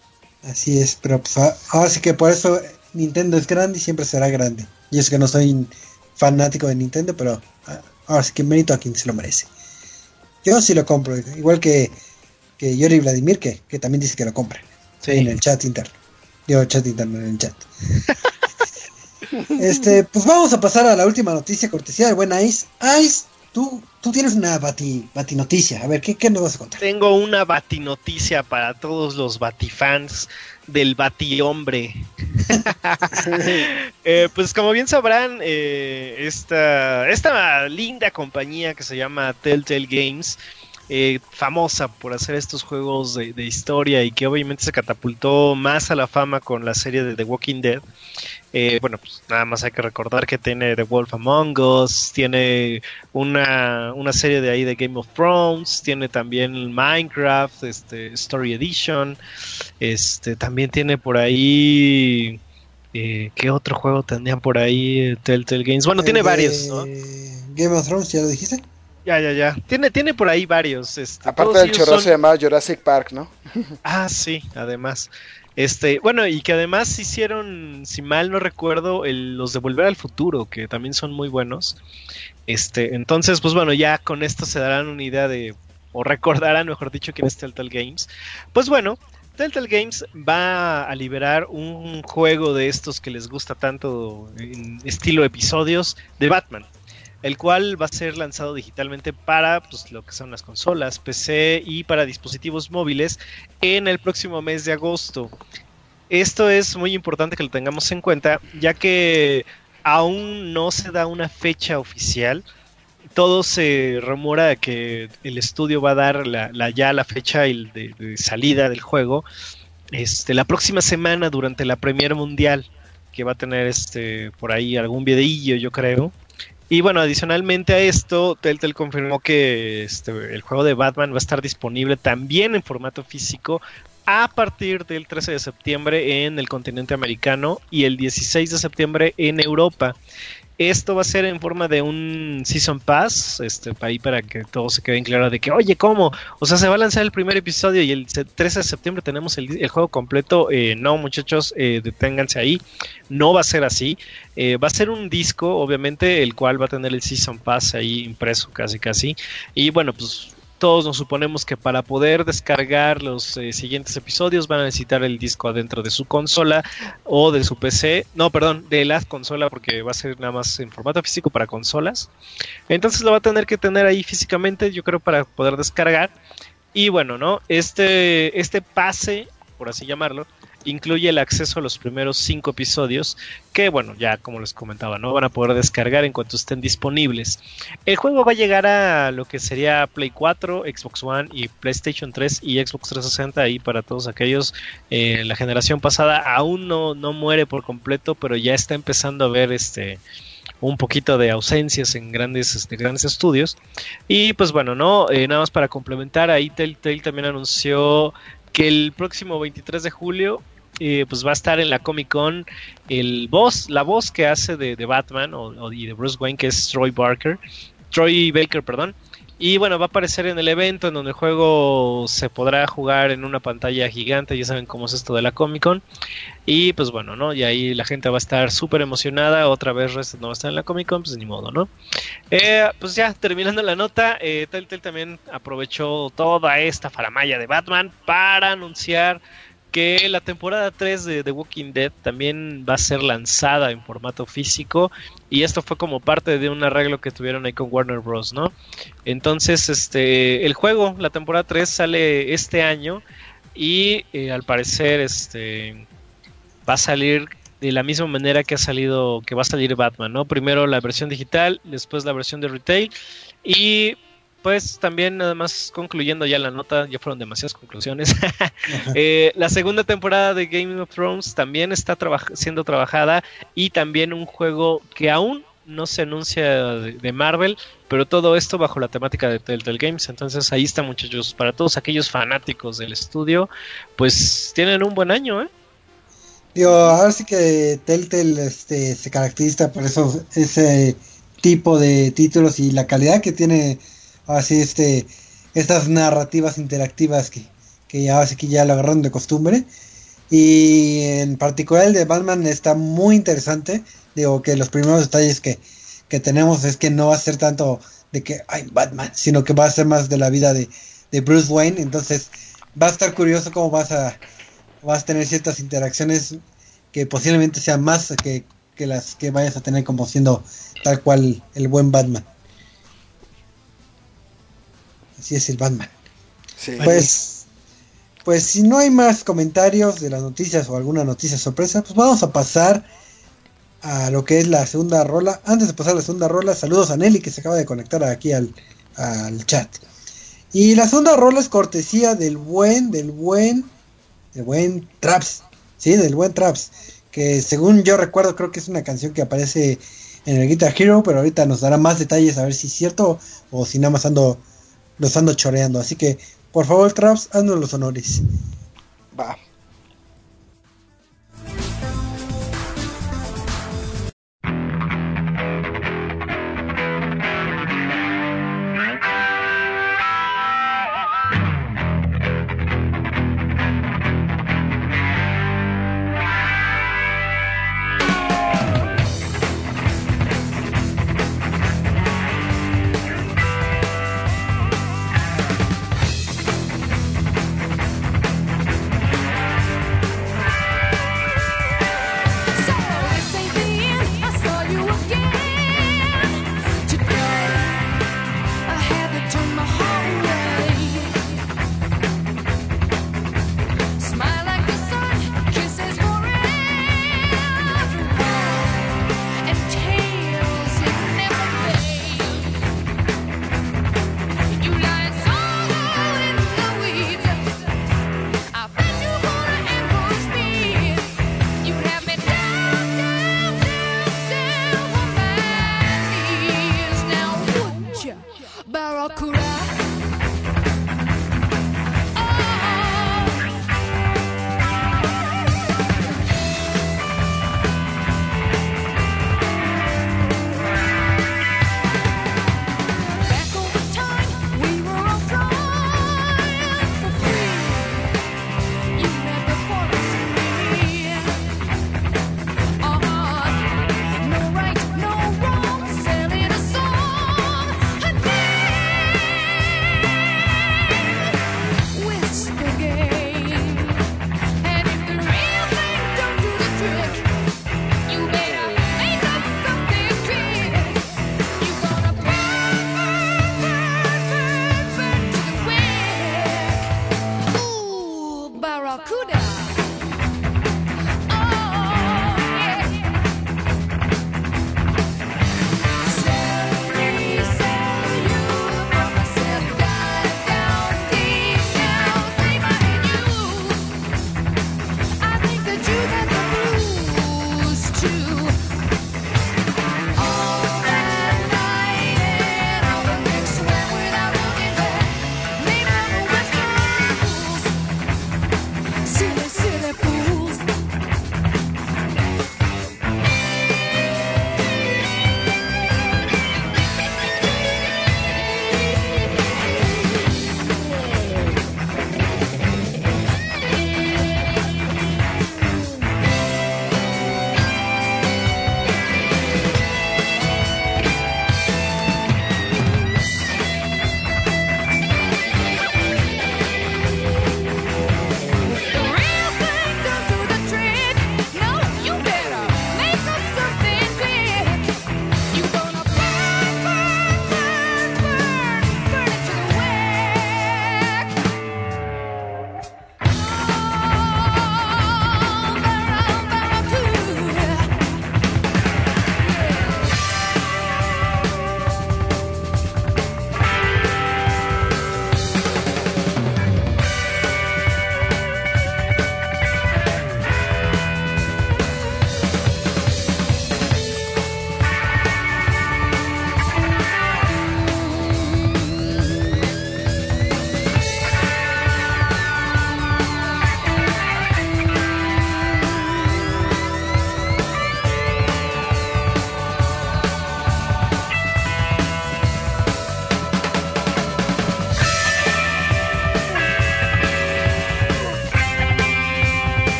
Speaker 2: Así es, pero pues, a- ahora sí que por eso Nintendo es grande y siempre será grande. Yo sé que no soy fanático de Nintendo, pero ah, ahora sí que mérito a quien se lo merece. Yo sí lo compro, igual que, que Yuri Vladimir, que, que también dice que lo compra.
Speaker 4: Sí.
Speaker 2: En el chat interno. Digo, chat interno en el chat. este, pues vamos a pasar a la última noticia, cortesía del buen Ice. Ice, tú, tú tienes una bati, bati noticia. A ver, ¿qué, ¿qué nos vas a contar?
Speaker 4: Tengo una batinoticia para todos los batifans del batihombre. eh, pues como bien sabrán, eh, esta, esta linda compañía que se llama Telltale Games, eh, famosa por hacer estos juegos de, de historia y que obviamente se catapultó más a la fama con la serie de The Walking Dead. Eh, bueno, pues nada más hay que recordar que tiene The Wolf Among Us, tiene una, una serie de ahí de Game of Thrones, tiene también Minecraft, este, Story Edition, este, también tiene por ahí, eh, ¿qué otro juego tenía por ahí Telltale Games? Bueno, tiene
Speaker 2: El de
Speaker 4: varios, ¿no?
Speaker 2: Game of Thrones, ¿ya lo dijiste?
Speaker 4: Ya, ya, ya. Tiene, tiene por ahí varios. Este,
Speaker 3: Aparte
Speaker 4: todos
Speaker 3: del
Speaker 4: ellos
Speaker 3: chorro
Speaker 4: son-
Speaker 3: se llamaba Jurassic Park, ¿no?
Speaker 4: Ah, sí, además. Este, bueno, y que además hicieron, si mal no recuerdo, el- los de Volver al Futuro, que también son muy buenos. Este, entonces, pues bueno, ya con esto se darán una idea de, o recordarán, mejor dicho, quién es Telltale Games. Pues bueno, Telltale Games va a liberar un juego de estos que les gusta tanto en estilo episodios de Batman, el cual va a ser lanzado digitalmente para pues, lo que son las consolas, P C y para dispositivos móviles en el próximo mes de agosto. esto es muy importante que lo tengamos en cuenta, ya que aún no se da una fecha oficial. Todo se rumora que el estudio va a dar la, la ya la fecha de, de salida del juego este, la próxima semana durante la Premier Mundial, que va a tener este por ahí algún videillo, yo creo. Y bueno, adicionalmente a esto, Telltale confirmó que este, el juego de Batman va a estar disponible también en formato físico a partir del trece de septiembre en el continente americano y el dieciséis de septiembre en Europa. Esto va a ser en forma de un Season Pass, este, ahí para que todos se queden claros de que, oye, ¿cómo? O sea, se va a lanzar el primer episodio y el trece de septiembre tenemos el, el juego completo. Eh, no, muchachos, eh, deténganse ahí. No va a ser así. Eh, va a ser un disco, obviamente, el cual va a tener el Season Pass ahí impreso casi casi. Y bueno, pues todos nos suponemos que para poder descargar los eh, siguientes episodios van a necesitar el disco adentro de su consola o de su P C. No, perdón, de la consola, porque va a ser nada más en formato físico para consolas. Entonces lo va a tener que tener ahí físicamente, yo creo, para poder descargar. Y bueno, ¿no? Este, este pase, por así llamarlo, incluye el acceso a los primeros cinco episodios que, bueno, ya como les comentaba, no van a poder descargar en cuanto estén disponibles. El juego va a llegar a lo que sería Play cuatro, Xbox One y PlayStation tres y Xbox trescientos sesenta, ahí para todos aquellos. Eh, la generación pasada aún no, no muere por completo, pero ya está empezando a ver este un poquito de ausencias en grandes, este, grandes estudios. Y pues bueno, no eh, nada más para complementar, ahí Telltale también anunció que el próximo veintitrés de julio eh, pues va a estar en la Comic Con el voz, la voz que hace de, de Batman o, o y de Bruce Wayne, que es Troy Barker, Troy Baker, perdón. Y bueno, va a aparecer en el evento en donde el juego se podrá jugar en una pantalla gigante. Ya saben cómo es esto de la Comic Con. Y pues bueno, ¿no? Y ahí la gente va a estar súper emocionada. Otra vez Reset no va a estar en la Comic Con, pues ni modo, ¿no? Eh, pues ya, terminando la nota, eh, Telltale también aprovechó toda esta faramalla de Batman para anunciar que la temporada tres de The Walking Dead también va a ser lanzada en formato físico, y esto fue como parte de un arreglo que tuvieron ahí con Warner Bros., ¿no? Entonces, este, el juego, la temporada tres sale este año y eh, al parecer este va a salir de la misma manera que ha salido, que va a salir Batman, ¿no? Primero la versión digital, después la versión de retail, y pues también, nada más concluyendo ya la nota, ya fueron demasiadas conclusiones. eh, la segunda temporada de Game of Thrones también está traba- siendo trabajada, y también un juego que aún no se anuncia de, de Marvel, pero todo esto bajo la temática de Telltale Games. Entonces ahí está, muchachos, para todos aquellos fanáticos del estudio, pues tienen un buen año, ¿eh?
Speaker 2: Digo, ahora sí que Telltale este, se caracteriza por eso, ese tipo de títulos y la calidad que tiene. Así este estas narrativas interactivas que, que ya así que ya lo agarraron de costumbre, y en particular el de Batman está muy interesante. Digo que los primeros detalles que, que tenemos es que no va a ser tanto de que hay Batman, sino que va a ser más de la vida de, de Bruce Wayne. Entonces va a estar curioso cómo vas a vas a tener ciertas interacciones que posiblemente sean más que, que las que vayas a tener como siendo tal cual el buen Batman. Así es el Batman.
Speaker 3: Sí.
Speaker 2: Pues, pues si no hay más comentarios de las noticias o alguna noticia sorpresa, pues vamos a pasar a lo que es la segunda rola. Antes de pasar a la segunda rola, saludos a Nelly, que se acaba de conectar aquí al, al chat. Y la segunda rola es cortesía del buen, del buen, del buen Traps, sí, del buen Traps, que según yo recuerdo creo que es una canción que aparece en el Guitar Hero, pero ahorita nos dará más detalles a ver si es cierto o si nada más ando los ando choreando. Así que, por favor, Traps, haznos los honores.
Speaker 3: Va.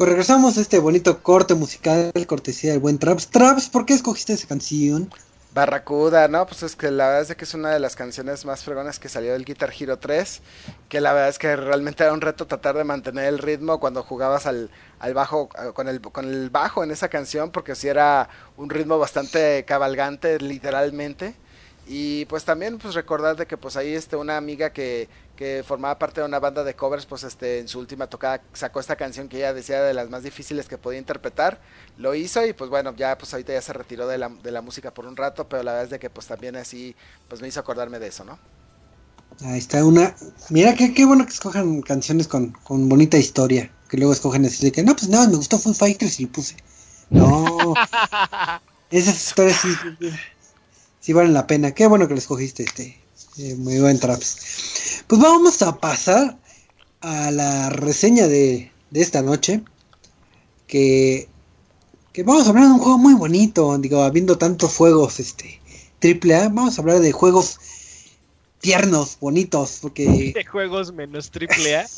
Speaker 2: Pues regresamos a este bonito corte musical, cortesía del buen Traps. Traps, ¿por qué escogiste esa canción?
Speaker 3: Barracuda, ¿no? Pues es que la verdad es de que es una de las canciones más fregonas que salió del Guitar Hero tres, que la verdad es que realmente era un reto tratar de mantener el ritmo cuando jugabas al, al bajo, con el, con el bajo en esa canción, porque sí era un ritmo bastante cabalgante, literalmente. Y pues también pues recordar de que pues ahí este una amiga que, que formaba parte de una banda de covers, pues este en su última tocada sacó esta canción que ella decía de las más difíciles que podía interpretar, lo hizo y pues bueno, ya pues ahorita ya se retiró de la, de la música por un rato, pero la verdad es de que pues también así pues me hizo acordarme de eso, ¿no?
Speaker 2: Ahí está una... Mira, qué, qué bueno que escojan canciones con, con bonita historia, que luego escogen así de que, no, pues nada, me gustó Foo Fighters y lo puse. No, esas historias sí... sí valen la pena. Qué bueno que lo escogiste, este, eh, muy buen Traps. Pues vamos a pasar a la reseña de, de esta noche, que, que vamos a hablar de un juego muy bonito, digo, habiendo tantos juegos, este, triple A, vamos a hablar de juegos tiernos, bonitos, porque...
Speaker 4: De juegos menos triple A.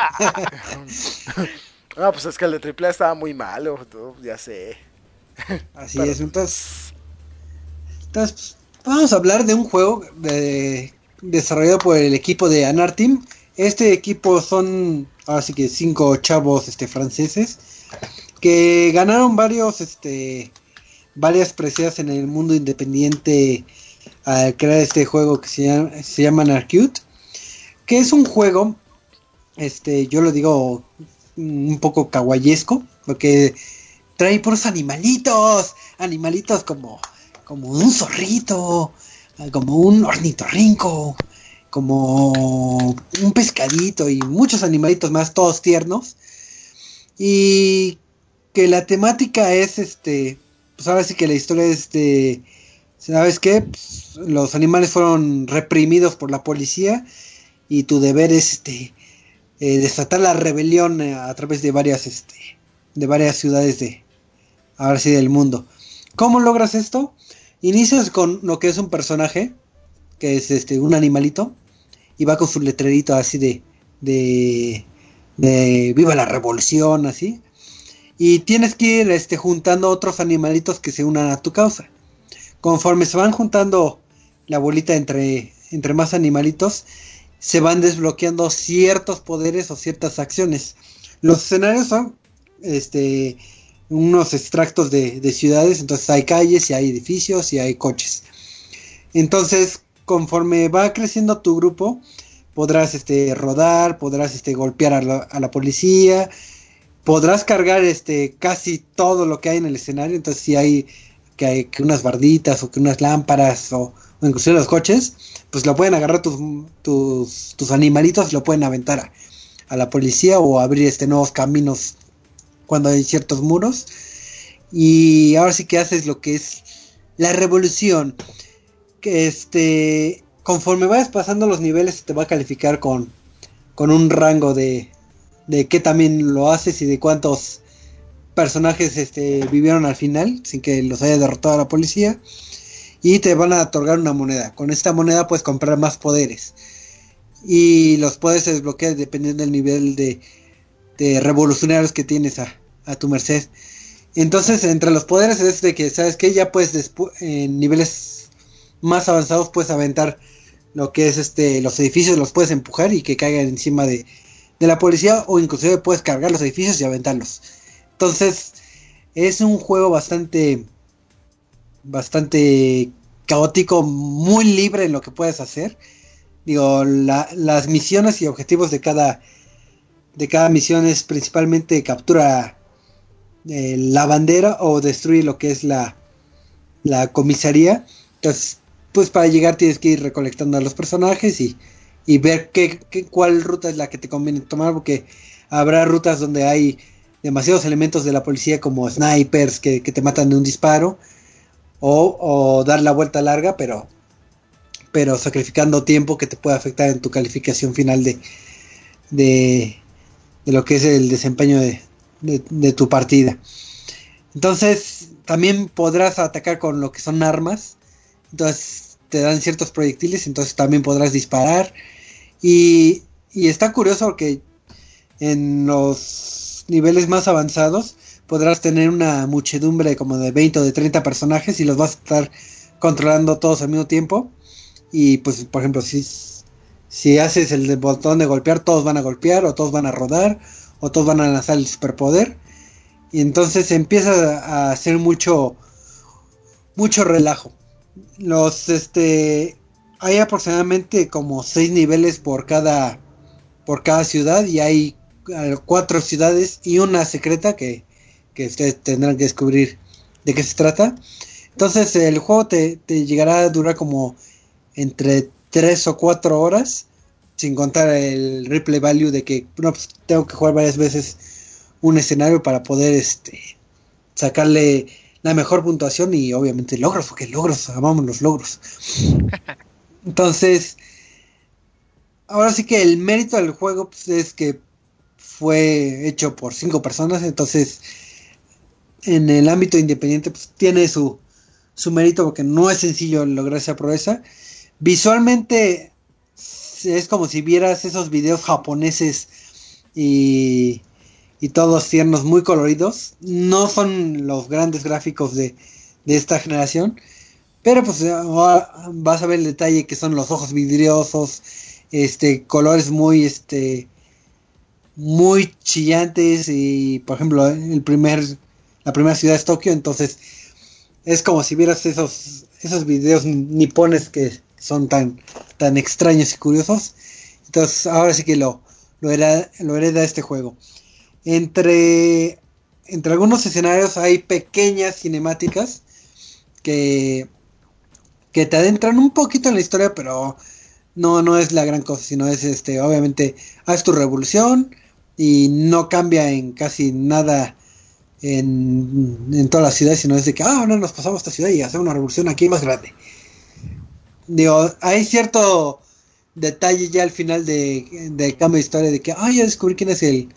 Speaker 3: No, pues es que el de triple A estaba muy malo, tú, ya sé.
Speaker 2: Así Pero... es, entonces... Entonces, vamos a hablar de un juego de, desarrollado por el equipo de Anarteam. Este equipo son, ahora sí que cinco chavos este, franceses que ganaron varios, este, varias preseas en el mundo independiente al crear este juego que se llama, se llama Anarcute, que es un juego, este, yo lo digo un poco kawaiesco, porque trae puros animalitos, animalitos como... como un zorrito, como un ornitorrinco, como un pescadito y muchos animalitos más, todos tiernos. Y que la temática es, este, pues ahora sí que la historia es de, ¿sabes qué? Pues los animales fueron reprimidos por la policía y tu deber es, este, eh, desatar la rebelión a través de varias, este, de varias ciudades de, ahora sí, del mundo. ¿Cómo logras esto? Inicias con lo que es un personaje, que es este un animalito, y va con su letrerito así de, de, de viva la revolución, así, y tienes que ir este, juntando otros animalitos que se unan a tu causa. Conforme se van juntando la bolita entre, entre más animalitos, se van desbloqueando ciertos poderes o ciertas acciones. Los escenarios son este... unos extractos de, de ciudades, entonces hay calles y hay edificios y hay coches. Entonces, conforme va creciendo tu grupo, podrás este rodar, podrás este golpear a la, a la policía, podrás cargar este casi todo lo que hay en el escenario. Entonces, si hay que hay que unas barditas o que unas lámparas o, o inclusive los coches, pues lo pueden agarrar tus tus, tus animalitos y lo pueden aventar a, a la policía o abrir este nuevos caminos cuando hay ciertos muros. Y ahora sí que haces lo que es la revolución, que este conforme vayas pasando los niveles te va a calificar con, con un rango de, de qué también lo haces y de cuántos personajes este vivieron al final sin que los haya derrotado a la policía, y te van a otorgar una moneda. Con esta moneda puedes comprar más poderes y los puedes desbloquear dependiendo del nivel de de revolucionarios que tienes a, a tu merced. Entonces, entre los poderes es de que, ¿sabes qué? Ya puedes, despu- en niveles más avanzados, puedes aventar lo que es este los edificios, los puedes empujar y que caigan encima de, de la policía, o inclusive puedes cargar los edificios y aventarlos. Entonces, es un juego bastante, bastante caótico, muy libre en lo que puedes hacer. Digo, la, las misiones y objetivos de cada de cada misión es principalmente captura eh, la bandera o destruir lo que es la, la comisaría. Entonces, pues para llegar tienes que ir recolectando a los personajes y, y ver qué, qué, cuál ruta es la que te conviene tomar, porque habrá rutas donde hay demasiados elementos de la policía como snipers que, que te matan de un disparo, o, o dar la vuelta larga, pero, pero sacrificando tiempo que te puede afectar en tu calificación final de... de de lo que es el desempeño de, de, de tu partida. Entonces, también podrás atacar con lo que son armas. Entonces, te dan ciertos proyectiles, entonces también podrás disparar. Y, y está curioso porque en los niveles más avanzados podrás tener una muchedumbre como de veinte o de treinta personajes y los vas a estar controlando todos al mismo tiempo. Y pues, por ejemplo, si, si haces el botón de golpear, todos van a golpear, o todos van a rodar, o todos van a lanzar el superpoder. Y entonces empieza a hacer mucho, mucho relajo. Los, este, hay aproximadamente como seis niveles por cada, por cada ciudad, y hay cuatro ciudades y una secreta que, que ustedes tendrán que descubrir de qué se trata. Entonces el juego te, te llegará a durar como entre tres o cuatro horas, sin contar el replay value de que no, pues, tengo que jugar varias veces un escenario para poder este sacarle la mejor puntuación, y obviamente logros, porque logros, amamos los logros. Entonces, ahora sí que el mérito del juego, pues, es que fue hecho por cinco personas. Entonces, en el ámbito independiente, pues tiene su, su mérito, porque no es sencillo lograr esa proeza. Visualmente es como si vieras esos videos japoneses y, y todos tiernos, muy coloridos. No son los grandes gráficos de, de esta generación, pero pues vas a ver el detalle que son los ojos vidriosos, este, colores muy este muy chillantes. Y por ejemplo el primer la primera ciudad es Tokio, entonces es como si vieras esos esos videos nipones que son tan tan extraños y curiosos. Entonces ahora sí que lo lo hereda, lo hereda este juego. Entre entre algunos escenarios hay pequeñas cinemáticas que que te adentran un poquito en la historia, pero no no es la gran cosa, sino es este obviamente haz tu revolución y no cambia en casi nada en, en toda la ciudad, sino es de que ah, ahora nos pasamos a esta ciudad y hacemos una revolución aquí más grande. Digo, hay cierto detalle ya al final de, de cambio de historia, de que ah, ya descubrí quién es el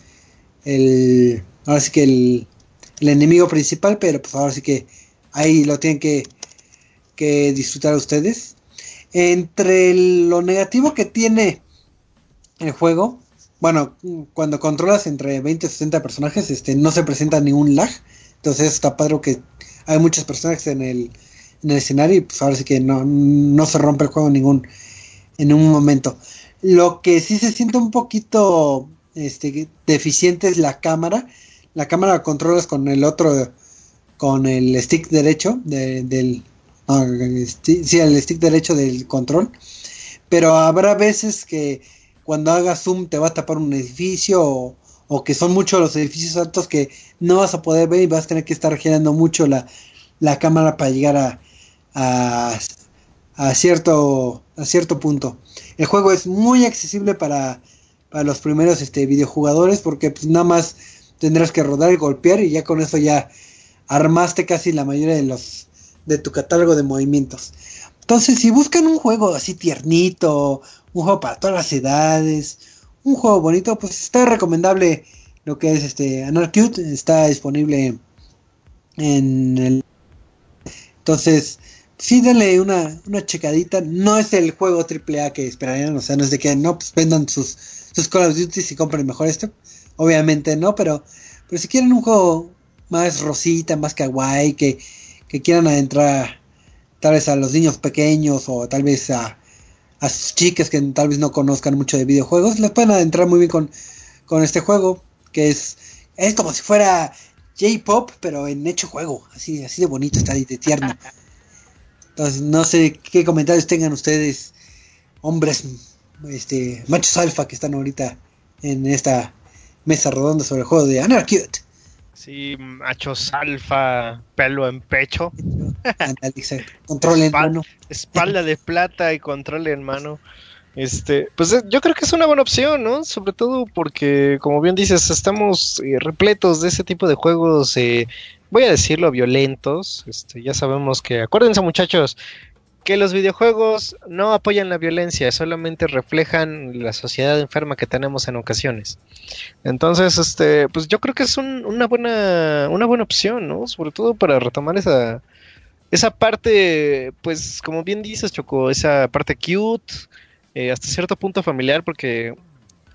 Speaker 2: el ahora sí que el, el enemigo principal, pero pues ahora sí que ahí lo tienen que que disfrutar ustedes. Entre lo negativo que tiene el juego, bueno, cuando controlas entre veinte y sesenta personajes, este, no se presenta ningún lag. Entonces está padre que hay muchos personajes en el, en el escenario, y pues ahora sí que no, no se rompe el juego en ningún, en ningún momento. Lo que sí se siente un poquito este, deficiente es la cámara. La cámara la controlas con el otro, con el stick derecho de, del no, el stick, sí, el stick derecho del control. Pero habrá veces que cuando hagas zoom te va a tapar un edificio, o, o que son muchos los edificios altos que no vas a poder ver, y vas a tener que estar girando mucho la, la cámara para llegar a, a, a cierto a cierto punto. El juego es muy accesible para, para los primeros este, videojugadores, porque pues, nada más tendrás que rodar y golpear, y ya con eso ya armaste casi la mayoría de los de tu catálogo de movimientos. Entonces, si buscan un juego así tiernito, un juego para todas las edades, un juego bonito, pues está recomendable lo que es este Anarcute. Está disponible en el... Entonces, sí, denle una, una checadita. No es el juego triple A que esperarían, o sea, no es de que no pues vendan sus, sus Call of Duty y compren mejor esto. Obviamente no, pero, pero si quieren un juego más rosita, más kawaii, que, que quieran adentrar tal vez a los niños pequeños, o tal vez a, a sus chicas que tal vez no conozcan mucho de videojuegos, les pueden adentrar muy bien con, con este juego, que es, es como si fuera J-Pop, pero en hecho juego, así, así de bonito está, y de tierno. Entonces, no sé qué comentarios tengan ustedes, hombres, este, machos alfa que están ahorita en esta mesa redonda sobre el juego de Anarcute.
Speaker 4: Sí, machos alfa, pelo en pecho.
Speaker 2: Control en mano.
Speaker 4: Espalda de plata y control en mano. Este, pues yo creo que es una buena opción, ¿no? Sobre todo porque, como bien dices, estamos eh, repletos de ese tipo de juegos, eh, voy a decirlo, violentos. Este, ya sabemos que, acuérdense muchachos, que los videojuegos no apoyan la violencia, solamente reflejan la sociedad enferma que tenemos en ocasiones. Entonces, este, pues yo creo que es un, una buena, una buena opción, ¿no? Sobre todo para retomar esa, esa parte, pues, como bien dices, Choco, esa parte cute, eh, hasta cierto punto familiar, porque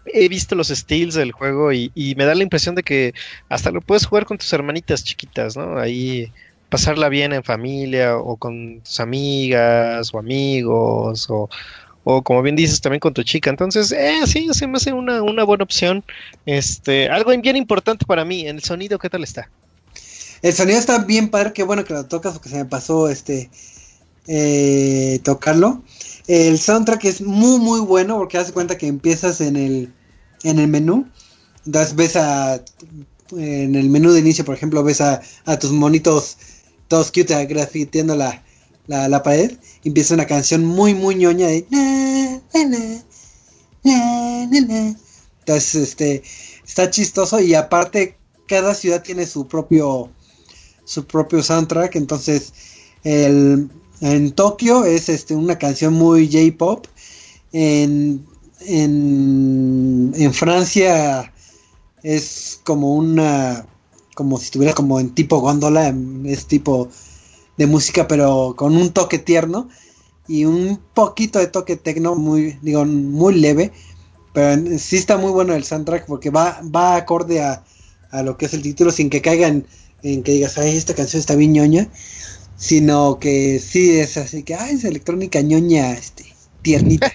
Speaker 4: he visto los steals del juego y, y me da la impresión de que hasta lo puedes jugar con tus hermanitas chiquitas, ¿no? Ahí pasarla bien en familia o con tus amigas o amigos o, o como bien dices también con tu chica. Entonces, eh, sí, se me hace una, una buena opción. Este, algo bien importante para mí, el sonido, ¿qué tal está?
Speaker 2: El sonido está bien padre, qué bueno que lo tocas porque se me pasó este eh, tocarlo. El soundtrack es muy muy bueno porque hace cuenta que empiezas en el en el menú, entonces ves a en el menú de inicio, por ejemplo, ves a, a tus monitos todos cute grafiteando la, la, la pared, y empieza una canción muy muy ñoña de na, na, na, na, na. Entonces este está chistoso y aparte cada ciudad tiene su propio su propio soundtrack. Entonces el, en Tokio es este una canción muy J-pop, en, en en Francia es como una como si estuviera como en tipo góndola, es tipo de música pero con un toque tierno y un poquito de toque tecno, muy digo muy leve, pero sí está muy bueno el soundtrack porque va va acorde a, a lo que es el título sin que caiga en en que digas, ay, esta canción está bien ñoña, sino que sí es así que, ay, es electrónica ñoña, este, tiernita.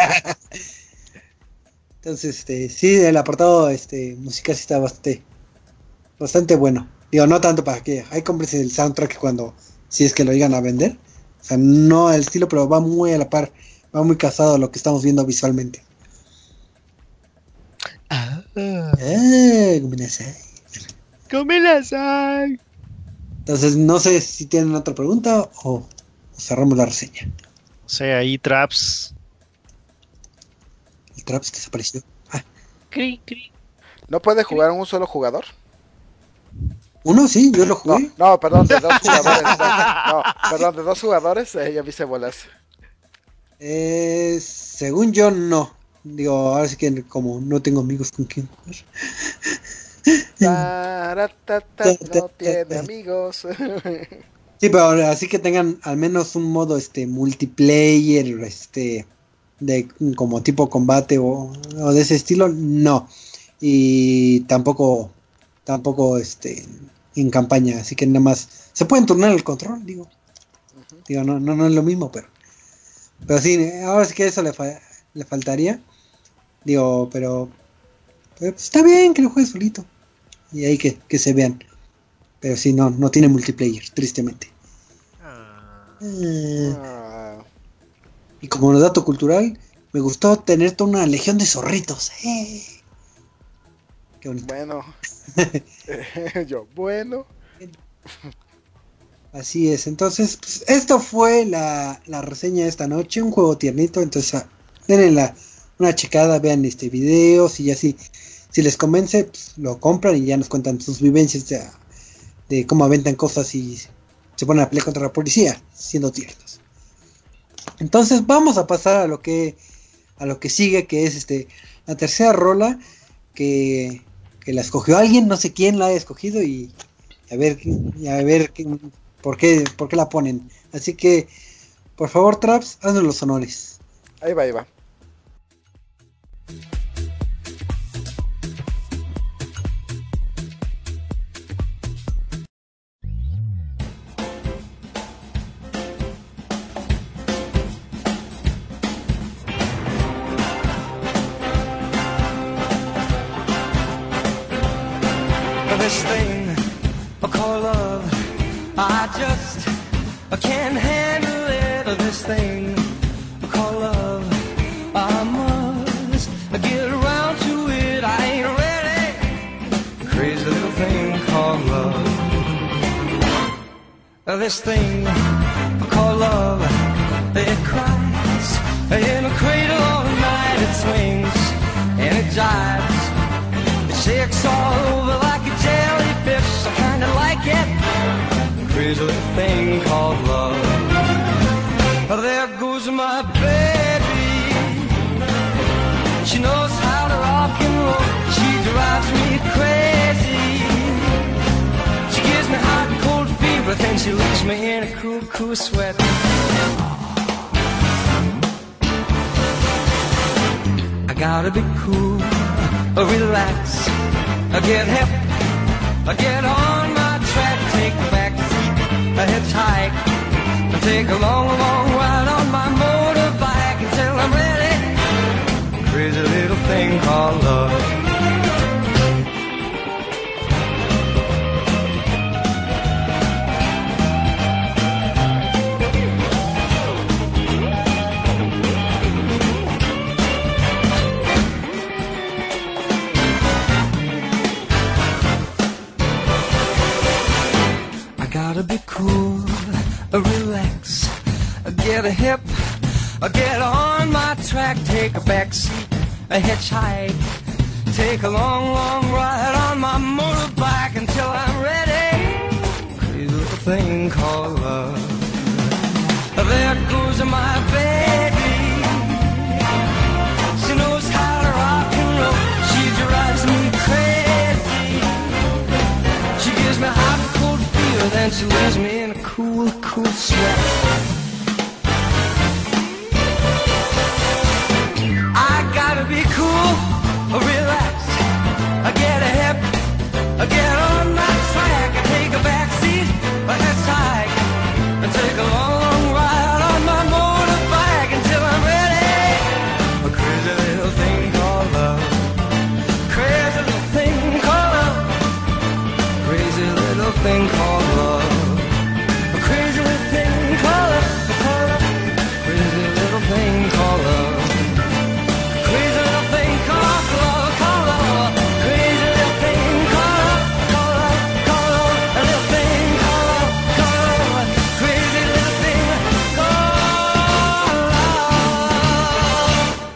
Speaker 2: Entonces, este, sí, el apartado, este, musical sí está bastante, bastante bueno. Digo, no tanto para que, ay, cómprense el soundtrack cuando, si es que lo llegan a vender. O sea, no el estilo, pero va muy a la par, va muy casado a lo que estamos viendo visualmente.
Speaker 4: Ah,
Speaker 2: Ah, combinación.
Speaker 4: ¡Comilasai!
Speaker 2: Entonces, no sé si tienen otra pregunta o cerramos la reseña.
Speaker 4: O sea, ahí Traps.
Speaker 2: El Traps desapareció. Ah.
Speaker 4: Cri, cri.
Speaker 3: ¿No puede jugar un solo jugador?
Speaker 2: Uno, sí, yo lo jugué.
Speaker 3: No, no, perdón, de dos jugadores. No, no, perdón, de dos jugadores, eh, ya viste bolas.
Speaker 2: Eh, según yo, no. Digo, ahora sí que como no tengo amigos con quien jugar.
Speaker 3: Taratata, no tiene amigos.
Speaker 2: Sí, pero así que tengan al menos un modo este multiplayer, este de como tipo combate o, o de ese estilo, no. Y tampoco tampoco este en campaña, así que nada más se pueden turnar el control, digo. Uh-huh. Digo, no, no no es lo mismo, pero pero sí, ahora sí que eso le fa- le faltaría. Digo, pero, pero pues está bien que lo juegue solito. Y ahí que, que se vean. Pero sí, no, no tiene multiplayer, tristemente. Ah. Ah. Y como dato cultural, me gustó tener toda una legión de zorritos. Eh. Qué bonito.
Speaker 3: Bueno. Yo, bueno.
Speaker 2: Así es, entonces, pues, esto fue la, la reseña de esta noche. Un juego tiernito, entonces denle la, una checada, vean este videos y así. Si les convence, pues, lo compran y ya nos cuentan sus vivencias de, de cómo aventan cosas y se ponen a pelear contra la policía, siendo tiernos. Entonces vamos a pasar a lo que a lo que sigue, que es este la tercera rola que, que la escogió alguien, no sé quién la haya escogido y a ver y a ver qué, por qué por qué la ponen. Así que por favor, Traps, haznos los honores.
Speaker 3: Ahí va, ahí va.
Speaker 5: This thing I call love, I just I can't handle it. This thing I call love, I must get around to it. I ain't ready. Crazy little thing called love. This thing I call love, it cries in a cradle all night. It swings and it jives. Shakes all over like a jellyfish. I kinda like it. Crazy little thing called love. There goes my baby. She knows how to rock and roll. She drives me crazy. She gives me hot and cold fever, then she leaves me in a cool, cool sweat. I gotta be cool, relax, get hip, get on my track, take a back seat, a hitchhike, take a long, long ride on my motorbike until I'm ready. Crazy little thing called love. Gotta be cool, relax, get a hip, get on my track, take a back seat, a hitchhike, take a long, long ride on my motorbike until I'm ready. Crazy little thing called love. There goes my baby. She knows how to rock and roll. She drives me crazy. She gives me hot and cold fever, then she leaves me in a cool, cool sweat. I gotta be cool, relax, I get a hip, I get on my track, I take a back seat, a hitchhike, I take a long, long ride on my motorbike until I'm ready. A crazy little thing called love, crazy little thing called love, crazy little thing called love, a crazy little thing called love, called love, crazy little thing called love. Crazy little thing called love, called love. Crazy little thing called love, called love, called love. A little thing called love, called love. Crazy little thing called love.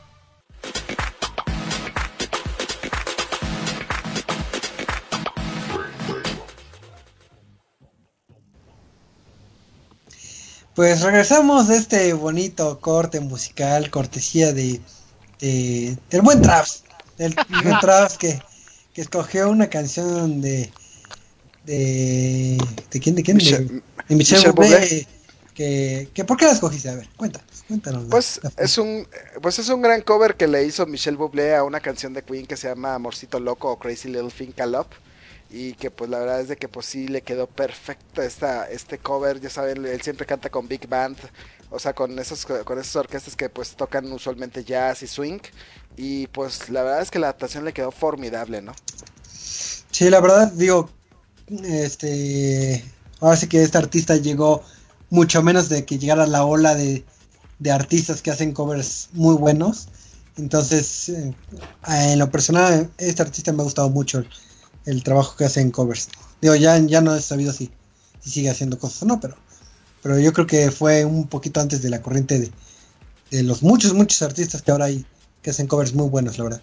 Speaker 2: Pues regresamos de este bonito corte musical, cortesía de, de del buen Traps, del buen Traps que, que escogió una canción de de de quién de quién
Speaker 3: Michel,
Speaker 2: de, de Michel,
Speaker 3: Michel
Speaker 2: Bublé,
Speaker 3: Bublé.
Speaker 2: que, que ¿por qué la escogiste? A ver, cuéntanos, cuéntanos.
Speaker 3: Pues
Speaker 2: la- la-
Speaker 3: es un pues es un gran cover que le hizo Michel Bublé a una canción de Queen que se llama Amorcito Loco o Crazy Little Thing Called Love, y que pues la verdad es de que pues sí le quedó perfecto esta este cover. Ya saben, él siempre canta con big band, o sea, con esos con esas orquestas que pues tocan usualmente jazz y swing, y pues la verdad es que la adaptación le quedó formidable, ¿no?
Speaker 2: Sí, la verdad, digo, este, ahora sí que este artista llegó mucho menos de que llegara la ola de, de artistas que hacen covers muy buenos. Entonces, eh, en lo personal, este artista me ha gustado mucho el, el trabajo que hace en covers. Digo, ya, ya no he sabido si, si sigue haciendo cosas o no, pero, pero yo creo que fue un poquito antes de la corriente de, de los muchos, muchos artistas que ahora hay que hacen covers muy buenos, la verdad.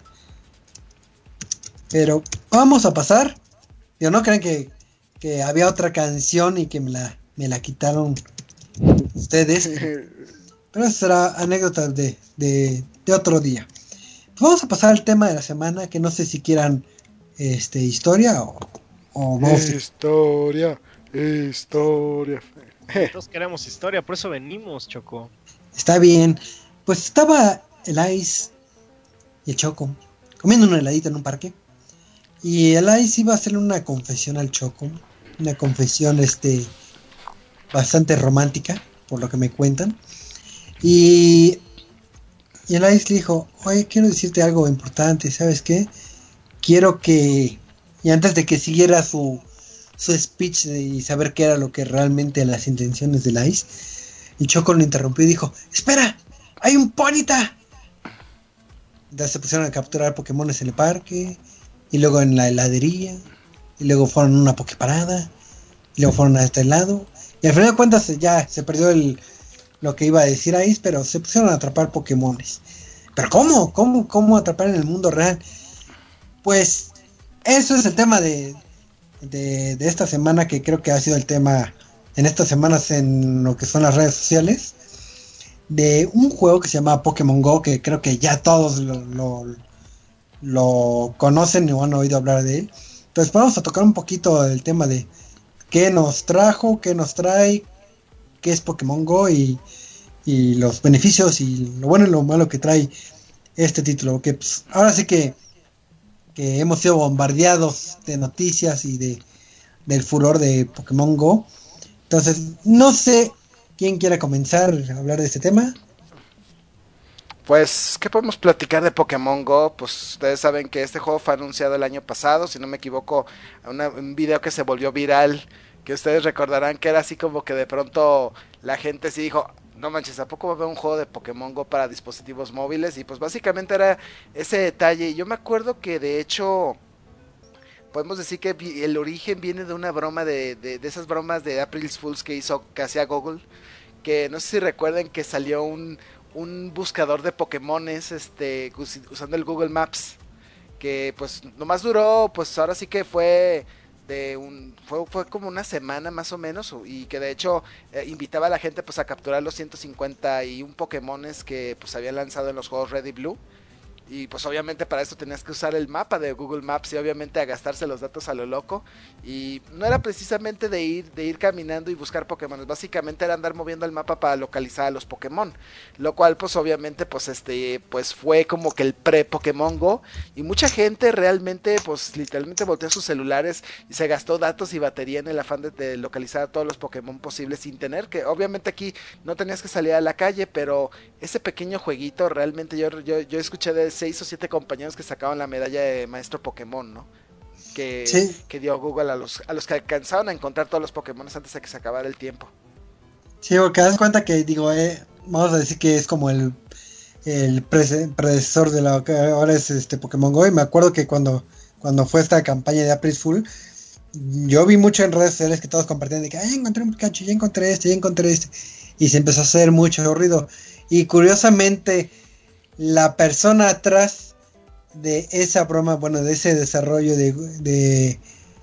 Speaker 2: Pero vamos a pasar. Yo no crean que, que había otra canción y que me la, me la quitaron ustedes. Pero eso será anécdota de, de, de otro día. Pues vamos a pasar al tema de la semana, que no sé si quieran este historia o, o vamos a-
Speaker 3: Historia, historia.
Speaker 4: Todos queremos historia, por eso venimos, Choco.
Speaker 2: Está bien. Pues estaba el Ice y el Choco comiendo un heladito en un parque. Y el Ice iba a hacerle una confesión al Choco. Una confesión este bastante romántica, por lo que me cuentan. Y, y el Ice le dijo, oye, quiero decirte algo importante, ¿sabes qué? Quiero que... Y antes de que siguiera su, su speech de- y saber qué era lo que realmente las intenciones del Ice, el Choco lo interrumpió y dijo, espera, hay un Ponyta. Entonces se pusieron a capturar Pokémones en el parque, y luego en la heladería, y luego fueron a una Poképarada, y luego fueron a este lado, y al final de cuentas eh, ya se perdió el, lo que iba a decir Ice, pero se pusieron a atrapar Pokémones. ¿Pero cómo? ¿Cómo, cómo atrapar en el mundo real? Pues eso es el tema de, de, de esta semana, que creo que ha sido el tema en estas semanas en lo que son las redes sociales, de un juego que se llama Pokémon Go, que creo que ya todos lo, lo, lo conocen o han oído hablar de él. Entonces vamos a tocar un poquito el tema de qué nos trajo, qué nos trae, qué es Pokémon Go y, y los beneficios y lo bueno y lo malo que trae este título, que pues, ahora sí que, que hemos sido bombardeados de noticias y de del furor de Pokémon Go. Entonces, no sé quién quiera comenzar a hablar de este tema.
Speaker 3: Pues, ¿qué podemos platicar de Pokémon Go? Pues ustedes saben que este juego fue anunciado el año pasado, si no me equivoco, una, un video que se volvió viral, que ustedes recordarán que era así como que de pronto la gente sí dijo, no manches, ¿a poco va a haber un juego de Pokémon Go para dispositivos móviles? Y pues básicamente era ese detalle. Y yo me acuerdo que de hecho, podemos decir que el origen viene de una broma, de, de, de esas bromas de April Fools que hizo, que hacía Google, que no sé si recuerden que salió un... un buscador de Pokémones este, usando el Google Maps, que pues nomás duró, pues ahora sí que fue de un fue, fue como una semana más o menos, y que de hecho eh, invitaba a la gente pues a capturar los ciento cincuenta y un Pokémones que pues habían lanzado en los juegos Red y Blue. Y pues obviamente para eso tenías que usar el mapa de Google Maps y obviamente a gastarse los datos a lo loco. Y no era precisamente de ir, de ir caminando y buscar Pokémon, básicamente era andar moviendo el mapa para localizar a los Pokémon. Lo cual pues obviamente pues este pues fue como que el pre-Pokémon Go. Y mucha gente realmente pues literalmente volteó sus celulares y se gastó datos y batería en el afán de, de localizar a todos los Pokémon posibles sin tener que, obviamente aquí no tenías que salir a la calle, pero ese pequeño jueguito realmente yo, yo, yo escuché de seis o siete compañeros que sacaban la medalla de maestro Pokémon, ¿no? Que, sí. que dio Google a los, a los que alcanzaban a encontrar todos los Pokémon antes de que se acabara el tiempo.
Speaker 2: Sí, porque das cuenta que, digo, eh, vamos a decir que es como el, el pre- predecesor de lo que ahora es este Pokémon Go. Y me acuerdo que cuando, cuando fue esta campaña de April Fool, yo vi mucho en redes sociales que todos compartían de que, ay, encontré un Pikachu, ya encontré este, ya encontré este. Y se empezó a hacer mucho ruido. Y curiosamente, la persona atrás de esa broma, bueno, de ese desarrollo de, de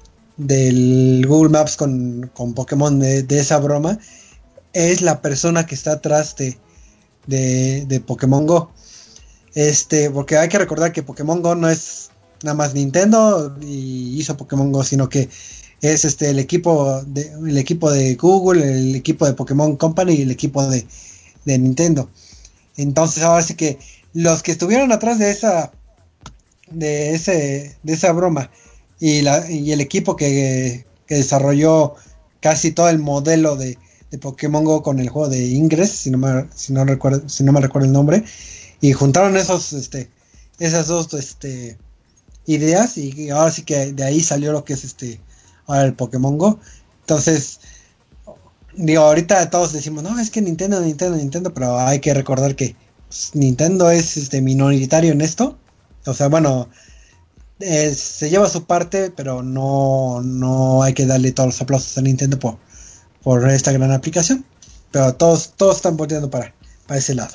Speaker 2: del Google Maps con, con Pokémon, de, de esa broma, es la persona que está atrás de, de, de Pokémon Go. Este, porque hay que recordar que Pokémon Go no es nada más Nintendo y hizo Pokémon Go, sino que es este el equipo de, el equipo de Google, el equipo de Pokémon Company y el equipo de, de Nintendo. Entonces ahora sí que los que estuvieron atrás de esa de ese de esa broma y la y el equipo que, que desarrolló casi todo el modelo de, de Pokémon Go con el juego de Ingress, si no me si no recuerdo si no me recuerdo el nombre, y juntaron esos este esas dos este ideas y ahora sí que de ahí salió lo que es este ahora el Pokémon Go. Entonces, digo, ahorita todos decimos, no, es que Nintendo, Nintendo, Nintendo, pero hay que recordar que pues, Nintendo es este minoritario en esto. O sea, bueno, eh, se lleva su parte, pero no, no hay que darle todos los aplausos a Nintendo por, por esta gran aplicación. Pero todos, todos están volteando para, para ese lado.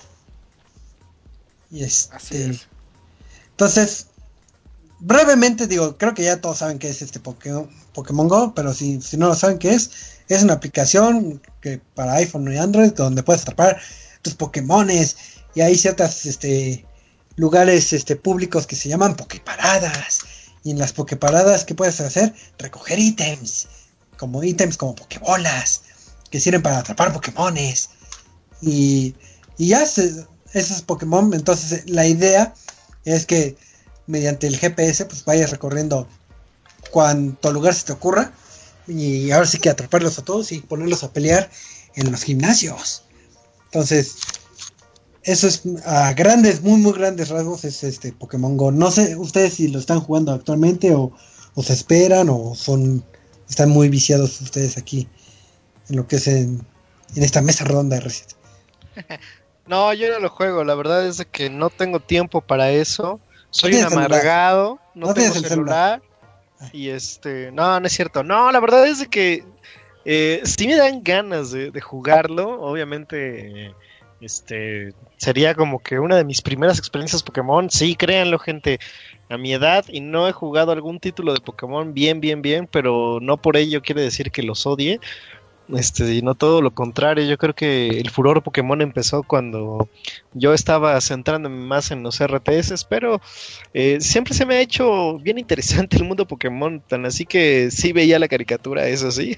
Speaker 2: Y este,
Speaker 3: Así es.
Speaker 2: Entonces, brevemente digo, creo que ya todos saben qué es este Pokémon, Pokémon Go, pero si, si no lo saben qué es, es una aplicación que para iPhone y Android donde puedes atrapar tus Pokémones y hay ciertas este lugares este públicos que se llaman Poképaradas, y en las Poképaradas ¿qué puedes hacer? Recoger ítems, como ítems como Pokébolas que sirven para atrapar Pokémones y, y ya se, esos Pokémon. Entonces la idea es que mediante el G P S pues vayas recorriendo cuanto lugar se te ocurra y ahora sí que atraparlos a todos y ponerlos a pelear en los gimnasios. Entonces eso es a grandes, muy muy grandes rasgos es este Pokémon Go. No sé ustedes si lo están jugando actualmente o, o se esperan o son están muy viciados ustedes aquí en lo que es en, en esta mesa redonda de Reset.
Speaker 4: No, yo no lo juego, la verdad es de que no tengo tiempo para eso. Soy
Speaker 2: No
Speaker 4: un amargado, no,
Speaker 2: no
Speaker 4: tengo
Speaker 2: tienes el
Speaker 4: celular, celular y este, no, no es cierto. No, la verdad es de que eh, sí me dan ganas de, de jugarlo, obviamente. Eh, Este sería como que una de mis primeras experiencias Pokémon. Sí, créanlo, gente, a mi edad y no he jugado algún título de Pokémon bien, bien, bien, pero no por ello quiere decir que los odie. Este, y no todo lo contrario. Yo creo que el furor Pokémon empezó cuando yo estaba centrándome más en los R T S, pero eh, siempre se me ha hecho bien interesante el mundo Pokémon, tan así que sí veía la caricatura, eso sí.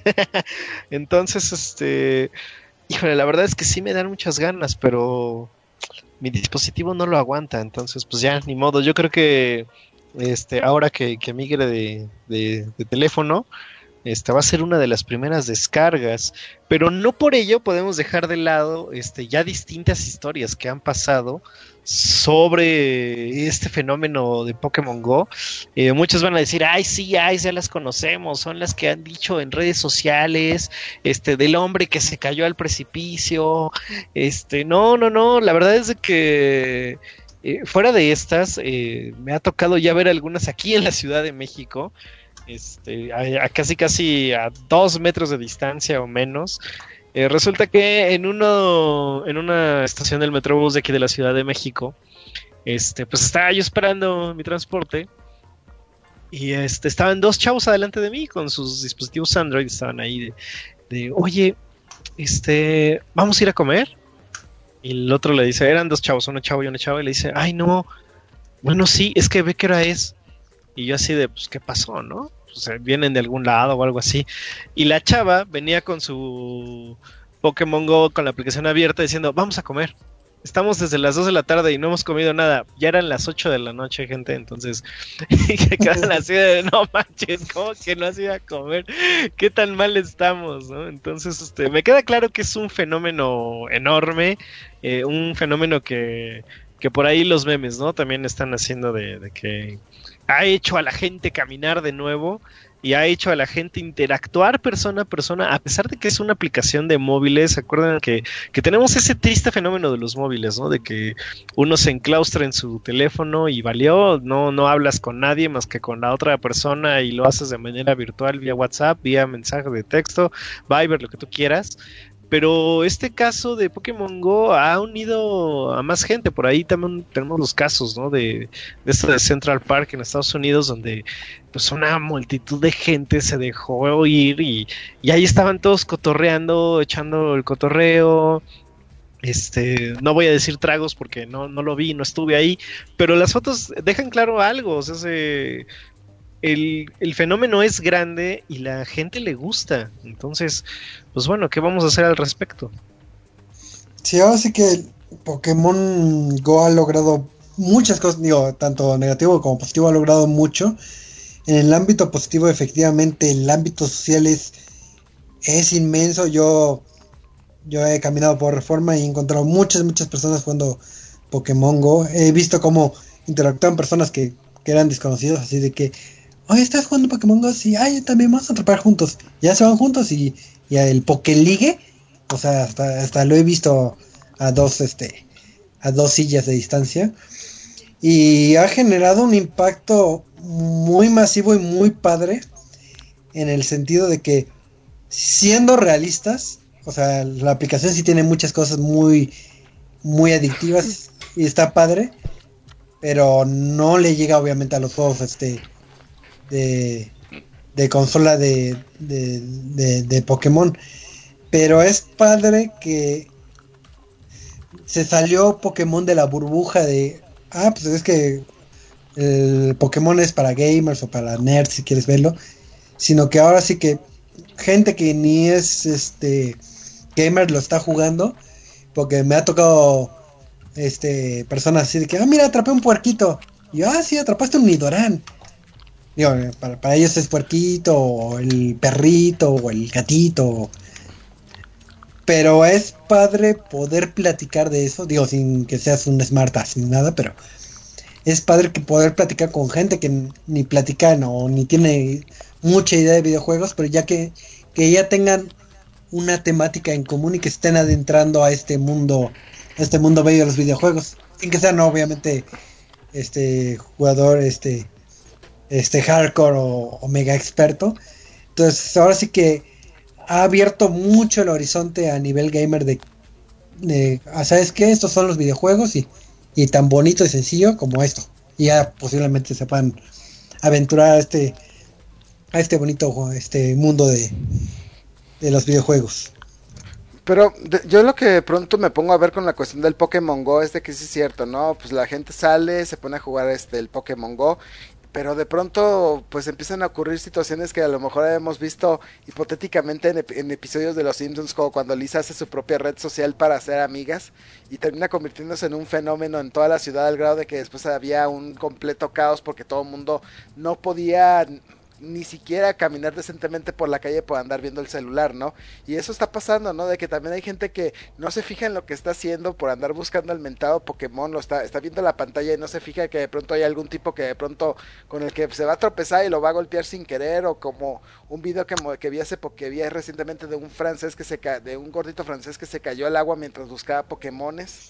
Speaker 4: Entonces, este... híjole, la verdad es que sí me dan muchas ganas, pero mi dispositivo no lo aguanta, entonces pues ya, ni modo. Yo creo que este ahora que, que migre de, de, de teléfono, esta va a ser una de las primeras descargas, pero no por ello podemos dejar de lado este, ya distintas historias que han pasado sobre este fenómeno de Pokémon Go. Eh, muchos van a decir, ay sí, ay, ya las conocemos, son las que han dicho en redes sociales, este, del hombre que se cayó al precipicio, este, no, no, no, la verdad es de que eh, fuera de estas, eh, me ha tocado ya ver algunas aquí en la Ciudad de México, este, a, a casi casi a dos metros de distancia o menos. Eh, resulta que en uno, en una estación del Metrobús de aquí de la Ciudad de México, este, pues estaba yo esperando mi transporte y este, estaban dos chavos adelante de mí con sus dispositivos Android, estaban ahí de, de oye, este, vamos a ir a comer. Y el otro le dice, eran dos chavos, uno chavo y una chava, y le dice, ay no, bueno sí, es que ve qué hora es. Y yo así de, pues, ¿qué pasó, no? O sea, vienen de algún lado o algo así. Y la chava venía con su Pokémon Go, con la aplicación abierta, diciendo, vamos a comer. Estamos desde las dos de la tarde y no hemos comido nada. Ya eran las ocho de la noche, gente. Entonces, que quedan así de, no manches, ¿cómo que no has ido a comer? ¿Qué tan mal estamos, no? Entonces, este, me queda claro que es un fenómeno enorme. Eh, un fenómeno que, que por ahí los memes, ¿no? También están haciendo de, de que ha hecho a la gente caminar de nuevo y ha hecho a la gente interactuar persona a persona, a pesar de que es una aplicación de móviles. ¿Se acuerdan que, que tenemos ese triste fenómeno de los móviles, ¿no? De que uno se enclaustra en su teléfono y valió, no, no hablas con nadie más que con la otra persona y lo haces de manera virtual, vía WhatsApp, vía mensaje de texto, Viber, lo que tú quieras. Pero este caso de Pokémon Go ha unido a más gente. Por ahí también tenemos los casos, ¿no? De, de esto de Central Park en Estados Unidos, donde pues una multitud de gente se dejó ir y, y ahí estaban todos cotorreando, echando el cotorreo. Este, no voy a decir tragos porque no, no lo vi, no estuve ahí, pero las fotos dejan claro algo. O sea, se... El, el fenómeno es grande y la gente le gusta. Entonces, pues bueno, ¿qué vamos a hacer al respecto?
Speaker 2: Sí, ahora sí que Pokémon Go ha logrado muchas cosas, digo, tanto negativo como positivo, ha logrado mucho. En el ámbito positivo, efectivamente, el ámbito social es, es inmenso. Yo, yo he caminado por Reforma y he encontrado muchas, muchas personas jugando Pokémon Go. He visto cómo interactúan personas que, que eran desconocidos, así de que, oye, ¿estás jugando Pokémon Go? Sí, ay, también vamos a atrapar juntos. Ya se van juntos y, y el Pokéligue, o sea, hasta, hasta lo he visto a dos, este, a dos sillas de distancia. Y ha generado un impacto muy masivo y muy padre, en el sentido de que, siendo realistas, o sea, la aplicación sí tiene muchas cosas muy, muy adictivas y está padre, pero no le llega obviamente a los juegos, este, de, de consola de, de, de, de Pokémon. Pero es padre que se salió Pokémon de la burbuja de, ah, pues es que el Pokémon es para gamers o para nerds, si quieres verlo, sino que ahora sí que gente que ni es este gamer lo está jugando, porque me ha tocado este personas así de que, ah, mira, atrapé un puerquito, y yo, ah, sí, atrapaste un Nidoran. Digo, para, para ellos es puerquito, o el perrito, o el gatito. Pero es padre poder platicar de eso, digo, sin que seas un smartass ni nada, pero es padre que poder platicar con gente que ni platican o ni tiene mucha idea de videojuegos, pero ya que, que ya tengan una temática en común y que estén adentrando a este mundo, a este mundo bello de los videojuegos, sin que sean obviamente este jugador este este hardcore o, o mega experto. Entonces ahora sí que ha abierto mucho el horizonte a nivel gamer de, de ¿sabes qué? Estos son los videojuegos y, y tan bonito y sencillo como esto. Y ya posiblemente se puedan aventurar a este a este bonito este mundo de, de los videojuegos.
Speaker 3: Pero de, yo lo que de pronto me pongo a ver con la cuestión del Pokémon Go es de que sí es cierto, ¿no? Pues la gente sale, se pone a jugar este el Pokémon Go, pero de pronto pues empiezan a ocurrir situaciones que a lo mejor hemos visto hipotéticamente en, ep- en episodios de Los Simpsons, como cuando Lisa hace su propia red social para hacer amigas y termina convirtiéndose en un fenómeno en toda la ciudad al grado de que después había un completo caos porque todo el mundo no podía ni siquiera caminar decentemente por la calle por andar viendo el celular, ¿no? Y eso está pasando, ¿no? De que también hay gente que no se fija en lo que está haciendo por andar buscando el mentado Pokémon, lo está, está viendo la pantalla y no se fija que de pronto hay algún tipo que de pronto con el que se va a tropezar y lo va a golpear sin querer, o como un video que, mo- que vi hace po- que vi recientemente de un francés que se ca de un gordito francés que se cayó al agua mientras buscaba Pokémones.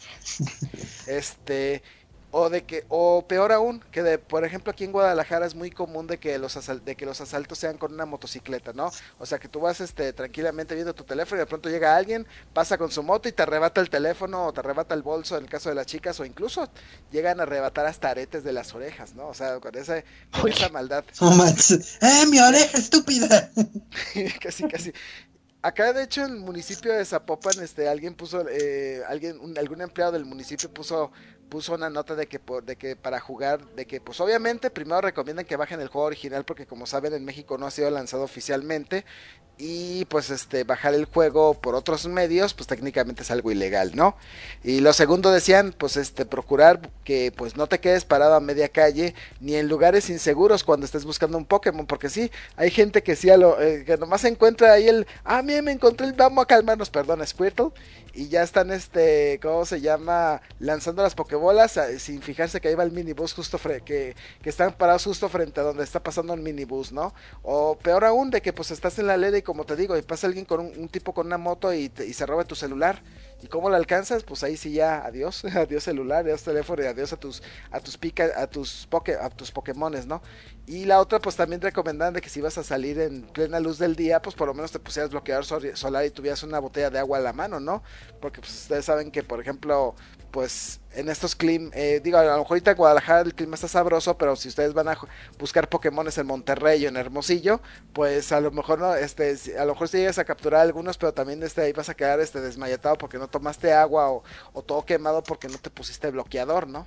Speaker 3: Este, o de que, o peor aún, que de, por ejemplo, aquí en Guadalajara es muy común de que los asal- de que los asaltos sean con una motocicleta, ¿no? O sea, que tú vas este tranquilamente viendo tu teléfono y de pronto llega alguien, pasa con su moto y te arrebata el teléfono o te arrebata el bolso en el caso de las chicas, o incluso llegan a arrebatar hasta aretes de las orejas, ¿no? O sea, con esa con
Speaker 4: Uy.
Speaker 3: esa maldad.
Speaker 2: No manches. ¡Eh, mi oreja estúpida!
Speaker 3: Casi casi. Acá, de hecho, en el municipio de Zapopan, este, alguien puso, eh, alguien, un- algún empleado del municipio puso, puso una nota de que, por- de que para jugar, de que, pues, obviamente, primero recomiendan que bajen el juego original porque, como saben, en México no ha sido lanzado oficialmente y, pues, este, bajar el juego por otros medios, pues, técnicamente es algo ilegal, ¿no? Y lo segundo decían, pues, este, procurar que, pues, no te quedes parado a media calle ni en lugares inseguros cuando estés buscando un Pokémon, porque sí, hay gente que sí, a lo, eh, que nomás encuentra ahí el, ah, mira, me encontré el, vamos a calmarnos, perdón, Squirtle, y ya están, este, ¿cómo se llama? Lanzando las Pokébolas eh, sin fijarse que ahí va el minibús justo, fre que, que están parados justo frente a donde está pasando el minibús, ¿no? O peor aún, de que pues estás en la leda y como te digo, y pasa alguien con un, un tipo con una moto y, te, y se roba tu celular. ¿Y cómo lo alcanzas? Pues ahí sí ya, adiós, adiós celular, adiós teléfono y adiós a tus, a tus pica, a tus poke, a tus Pokémones, ¿no? Y la otra, pues también recomendaban de que si ibas a salir en plena luz del día, pues por lo menos te pusieras bloqueador solar y tuvieras una botella de agua a la mano, ¿no? Porque pues ustedes saben que, por ejemplo, pues en estos climas, eh, digo, a lo mejor ahorita en Guadalajara el clima está sabroso, pero si ustedes van a buscar Pokémones en Monterrey o en Hermosillo, pues a lo mejor no, este, a lo mejor si llegas a capturar algunos, pero también este, ahí vas a quedar este desmayatado porque no tomaste agua o, o todo quemado porque no te pusiste bloqueador, ¿no?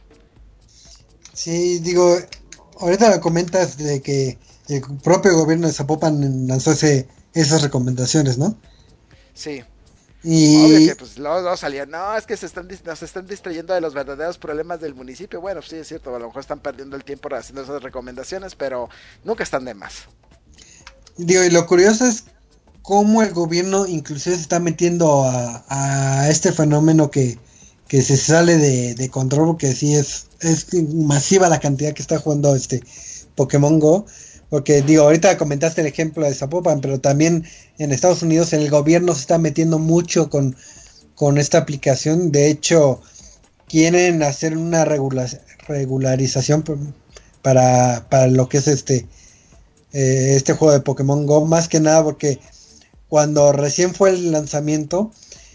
Speaker 2: Sí, digo, ahorita lo comentas de que el propio gobierno de Zapopan lanzó ese, esas recomendaciones, ¿no?
Speaker 3: Sí.
Speaker 2: Y
Speaker 3: Obvio que pues luego, luego salía, no, es que se están, nos están distrayendo de los verdaderos problemas del municipio. Bueno, sí es cierto, a lo mejor están perdiendo el tiempo haciendo esas recomendaciones, pero nunca están de más.
Speaker 2: digo, y lo curioso es cómo el gobierno inclusive se está metiendo a, a este fenómeno que, que se sale de, de control, porque sí es, es masiva la cantidad que está jugando este Pokémon Go. Porque digo, ahorita comentaste el ejemplo de Zapopan, pero también en Estados Unidos el gobierno se está metiendo mucho con, con esta aplicación. De hecho, quieren hacer una regula regularización para, para lo que es este eh, este juego de Pokémon Go, más que nada porque cuando recién fue el lanzamiento,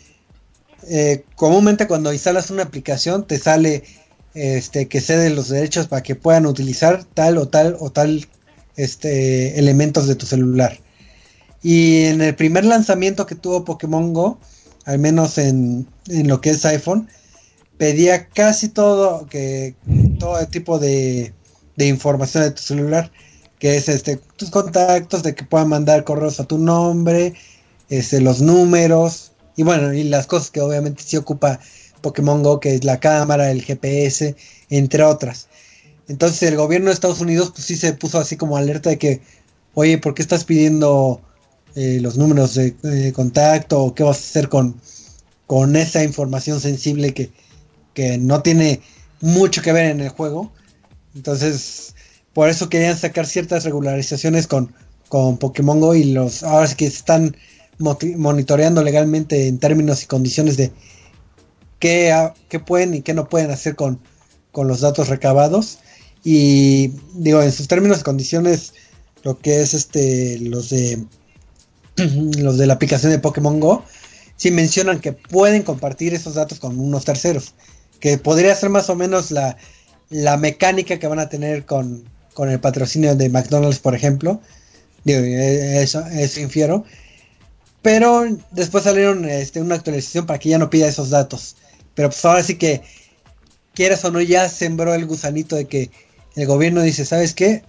Speaker 2: eh, comúnmente cuando instalas una aplicación te sale este que cede los derechos para que puedan utilizar tal o tal o tal este elementos de tu celular. Y en el primer lanzamiento que tuvo Pokémon Go, al menos en, en lo que es iPhone, pedía casi todo que todo tipo de, de información de tu celular, que es este tus contactos, de que puedan mandar correos a tu nombre, este los números y bueno, y las cosas que obviamente sí ocupa Pokémon Go, que es la cámara, el G P S, entre otras. Entonces el gobierno de Estados Unidos pues sí se puso así como alerta de que, oye, ¿por qué estás pidiendo eh, los números de, de contacto? ¿O qué vas a hacer con, con esa información sensible que, que no tiene mucho que ver en el juego? Entonces, por eso querían sacar ciertas regularizaciones con, con Pokémon Go, y los ahora sí que están monitoreando legalmente en términos y condiciones de qué, a, qué pueden y qué no pueden hacer con, con los datos recabados. Y digo, en sus términos y condiciones, lo que es este los de los de la aplicación de Pokémon Go, sí mencionan que pueden compartir esos datos con unos terceros, que podría ser más o menos la, la mecánica que van a tener con, con el patrocinio de McDonald's, por ejemplo. Digo, eso, eso infiero. Pero después salieron este, una actualización para que ya no pida esos datos. Pero pues ahora sí que, quieras o no, ya sembró el gusanito de que el gobierno dice, ¿sabes qué?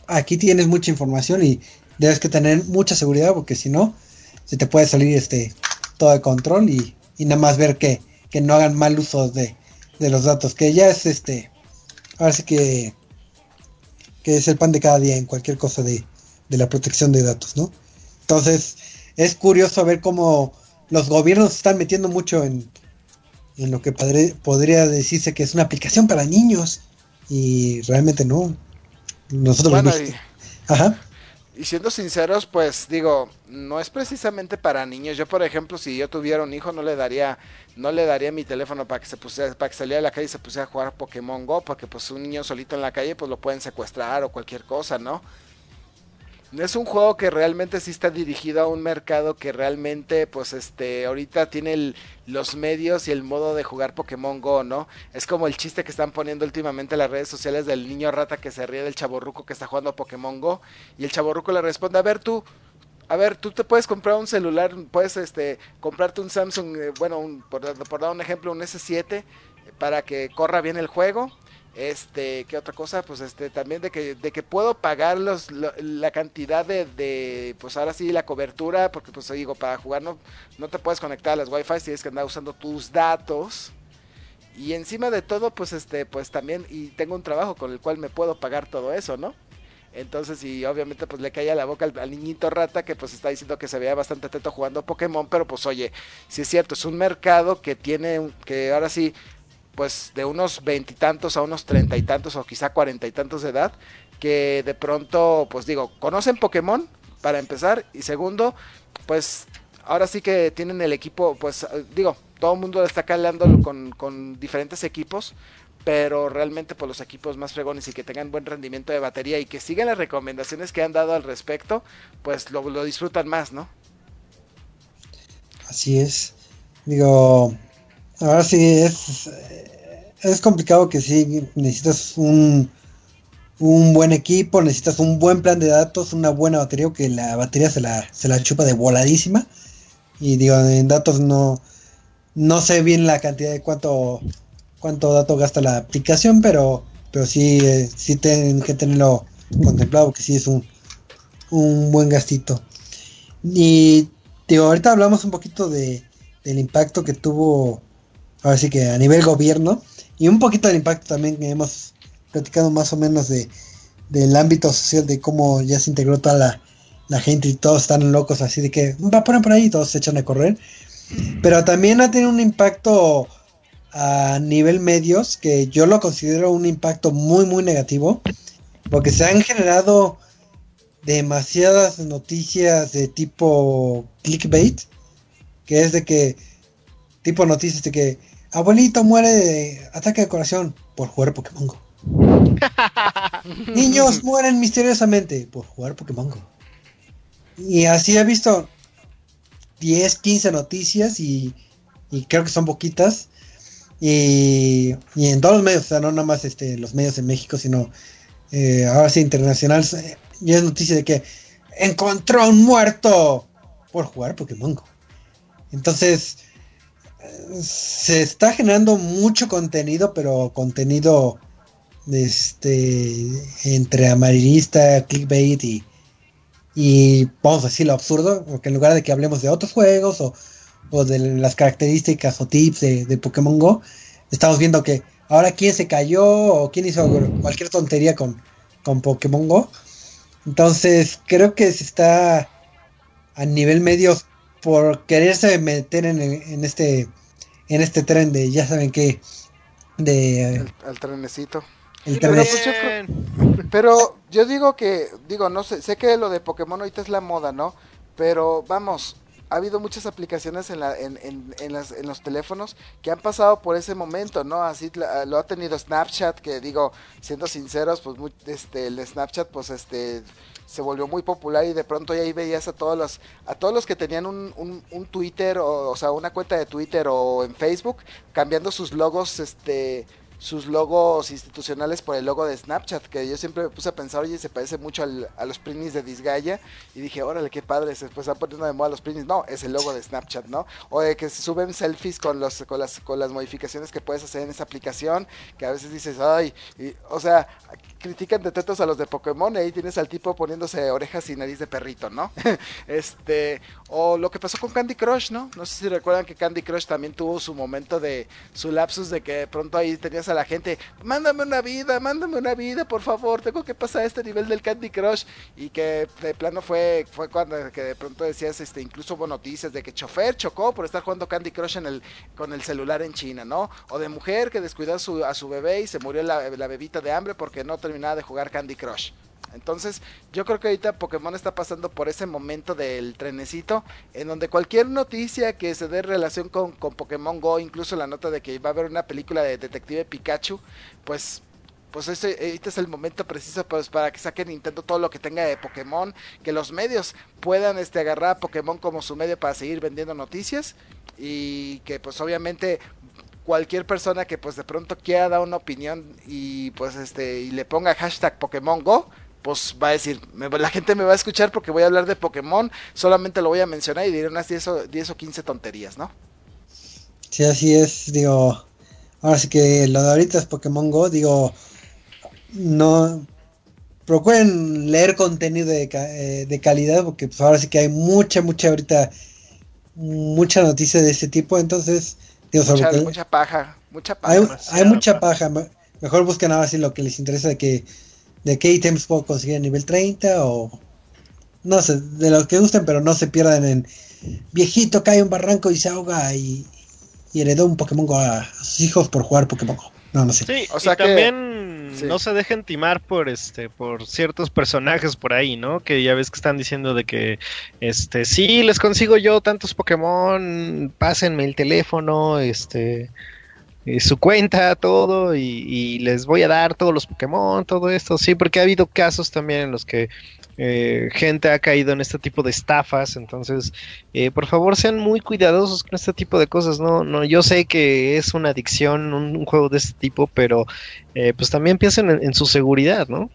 Speaker 2: aquí tienes mucha información y debes que tener mucha seguridad porque si no, se te puede salir este todo de control y, y nada más ver que, que no hagan mal uso de, de los datos, que ya es este, ahora sí que, que es el pan de cada día en cualquier cosa de, de la protección de datos, ¿no? Entonces, es curioso ver cómo los gobiernos se están metiendo mucho en, en lo que padre, podría decirse que es una aplicación para niños y realmente no. Nosotros
Speaker 3: bueno,
Speaker 2: los
Speaker 3: y,
Speaker 2: Ajá.
Speaker 3: y siendo sinceros, pues digo, no es precisamente para niños. Yo, por ejemplo, si yo tuviera un hijo, no le daría, no le daría mi teléfono para que se pusiera, para que saliera a la calle y se pusiera a jugar Pokémon Go, porque pues un niño solito en la calle, pues lo pueden secuestrar o cualquier cosa, ¿no? Es un juego que realmente sí está dirigido a un mercado que realmente, pues, este, ahorita tiene el, los medios y el modo de jugar Pokémon Go, ¿no? Es como el chiste que están poniendo últimamente en las redes sociales del niño rata que se ríe del chavorruco que está jugando Pokémon Go y el chavorruco le responde, a ver tú, a ver, tú te puedes comprar un celular, puedes, este, comprarte un Samsung, eh, bueno, un, por, por dar un ejemplo, un ese siete para que corra bien el juego. Este, ¿qué otra cosa? Pues este, también de que, de que puedo pagar los, lo, la cantidad de, de, pues ahora sí, la cobertura, porque pues digo, para jugar no, no te puedes conectar a las Wi-Fi, tienes que andar usando tus datos, y encima de todo, pues este, pues también, y tengo un trabajo con el cual me puedo pagar todo eso, ¿no? Entonces, y obviamente pues le cae a la boca al, al niñito rata que pues está diciendo que se veía bastante atento jugando Pokémon, pero pues oye, si es cierto, es un mercado que tiene, que ahora sí, pues de unos veintitantos a unos treinta y tantos o quizá cuarenta y tantos de edad, que de pronto, pues digo, conocen Pokémon para empezar, y segundo, pues ahora sí que tienen el equipo, pues digo, todo el mundo está calando con, con diferentes equipos, pero realmente por pues, los equipos más fregones y que tengan buen rendimiento de batería y que sigan las recomendaciones que han dado al respecto, pues lo, lo disfrutan más, ¿no?
Speaker 2: Así es. Digo, ahora sí es es complicado que sí necesitas un un buen equipo, necesitas un buen plan de datos, una buena batería, que la batería se la se la chupa de voladísima. Y digo, en datos no no sé bien la cantidad de cuánto cuánto dato gasta la aplicación, pero pero sí eh, sí tienen que tenerlo contemplado, porque sí es un un buen gastito. Y digo, ahorita hablamos un poquito de del impacto que tuvo, ahora sí que a nivel gobierno, y un poquito del impacto también que hemos platicado más o menos de del ámbito social, de cómo ya se integró toda la, la gente y todos están locos así de que va a poner por ahí y todos se echan a correr. Pero también ha tenido un impacto a nivel medios, que yo lo considero un impacto muy muy negativo, porque se han generado demasiadas noticias de tipo clickbait, que es de que tipo noticias de que abuelito muere de ataque de corazón por jugar Pokémon Go. Niños mueren misteriosamente por jugar Pokémon Go. Y así he visto diez, quince noticias y, y creo que son poquitas. Y, y en todos los medios, o sea, no nada más este, los medios de México, sino eh, ahora sí internacional. Ya es noticia de que encontró a un muerto por jugar Pokémon Go. Entonces se está generando mucho contenido, pero contenido este entre amarillista, clickbait y, y vamos a decirlo absurdo, porque en lugar de que hablemos de otros juegos o, o de las características o tips de, de Pokémon Go, estamos viendo que ahora quién se cayó o quién hizo cualquier tontería con, con Pokémon Go. Entonces creo que se está a nivel medios por quererse meter en, en este en este tren de ya saben qué de
Speaker 3: el, el trenecito.
Speaker 2: el
Speaker 3: Pero,
Speaker 2: tren.
Speaker 3: pues, yo creo, pero yo digo que digo no sé sé que lo de Pokémon ahorita es la moda, ¿no? Pero vamos, ha habido muchas aplicaciones en, la, en, en, en, las, en los teléfonos que han pasado por ese momento, ¿no? Así lo ha tenido Snapchat, que digo, siendo sinceros, pues muy, este, el Snapchat, pues este, se volvió muy popular y de pronto ya ahí veías a todos los, a todos los que tenían un, un, un Twitter, o, o sea, una cuenta de Twitter o en Facebook, cambiando sus logos, este, sus logos institucionales por el logo de Snapchat, que yo siempre me puse a pensar, oye, se parece mucho al, a los prints de Disgaea, y dije, órale, qué padre, se pues, están poniendo de moda los prints. No, es el logo de Snapchat, ¿no? O de que se suben selfies con los con las con las modificaciones que puedes hacer en esa aplicación, que a veces dices, ay, y, o sea, critican de tetos a los de Pokémon, y ahí tienes al tipo poniéndose orejas y nariz de perrito, ¿no? este, o lo que pasó con Candy Crush, ¿no? No sé si recuerdan que Candy Crush también tuvo su momento de, su lapsus de que de pronto ahí tenías a la gente, mándame una vida, mándame una vida, por favor, tengo que pasar a este nivel del Candy Crush, y que de plano fue, fue cuando que de pronto decías, este, incluso hubo noticias de que chofer chocó por estar jugando Candy Crush en el, con el celular en China, ¿no? O de mujer que descuidó a su, a su bebé y se murió la, la bebita de hambre porque no terminaba de jugar Candy Crush. Entonces yo creo que ahorita Pokémon está pasando por ese momento del trenecito, en donde cualquier noticia que se dé relación con, con Pokémon Go, incluso la nota de que va a haber una película de Detective Pikachu, pues pues este, este es el momento preciso pues, para que saque Nintendo todo lo que tenga de Pokémon, que los medios puedan este, agarrar a Pokémon como su medio para seguir vendiendo noticias, y que pues obviamente cualquier persona que pues de pronto quiera dar una opinión y pues este y le ponga hashtag Pokémon Go, pues va a decir, me, la gente me va a escuchar porque voy a hablar de Pokémon, solamente lo voy a mencionar y diré unas diez o, diez o quince tonterías, ¿no?
Speaker 2: Sí, así es, digo, ahora sí que lo de ahorita es Pokémon Go, digo, no, procuren leer contenido de, eh, de calidad, porque pues ahora sí que hay mucha, mucha ahorita, mucha noticia de este tipo, entonces, digo, sobre
Speaker 3: mucha,
Speaker 2: que,
Speaker 3: mucha paja, mucha paja.
Speaker 2: Hay, hay mucha paja, mejor busquen ahora sí lo que les interesa de que de qué ítems puedo conseguir a nivel treinta o no sé, de los que gusten, pero no se pierdan en viejito cae un barranco y se ahoga y, y heredó un Pokémon Go a sus hijos por jugar Pokémon Go. No, no sé.
Speaker 4: Sí,
Speaker 3: o sea
Speaker 4: y
Speaker 3: que
Speaker 4: también
Speaker 3: sí.
Speaker 4: No se dejen timar por este por ciertos personajes por ahí, ¿no? Que ya ves que están diciendo de que este sí, les consigo yo tantos Pokémon, pásenme el teléfono, este Eh, su cuenta, todo, y, y les voy a dar todos los Pokémon, todo esto, sí, porque ha habido casos también en los que eh, gente ha caído en este tipo de estafas, entonces, eh, por favor sean muy cuidadosos con este tipo de cosas, no, no, yo sé que es una adicción, un, un juego de este tipo, pero eh, pues también piensen en, en su seguridad, ¿no?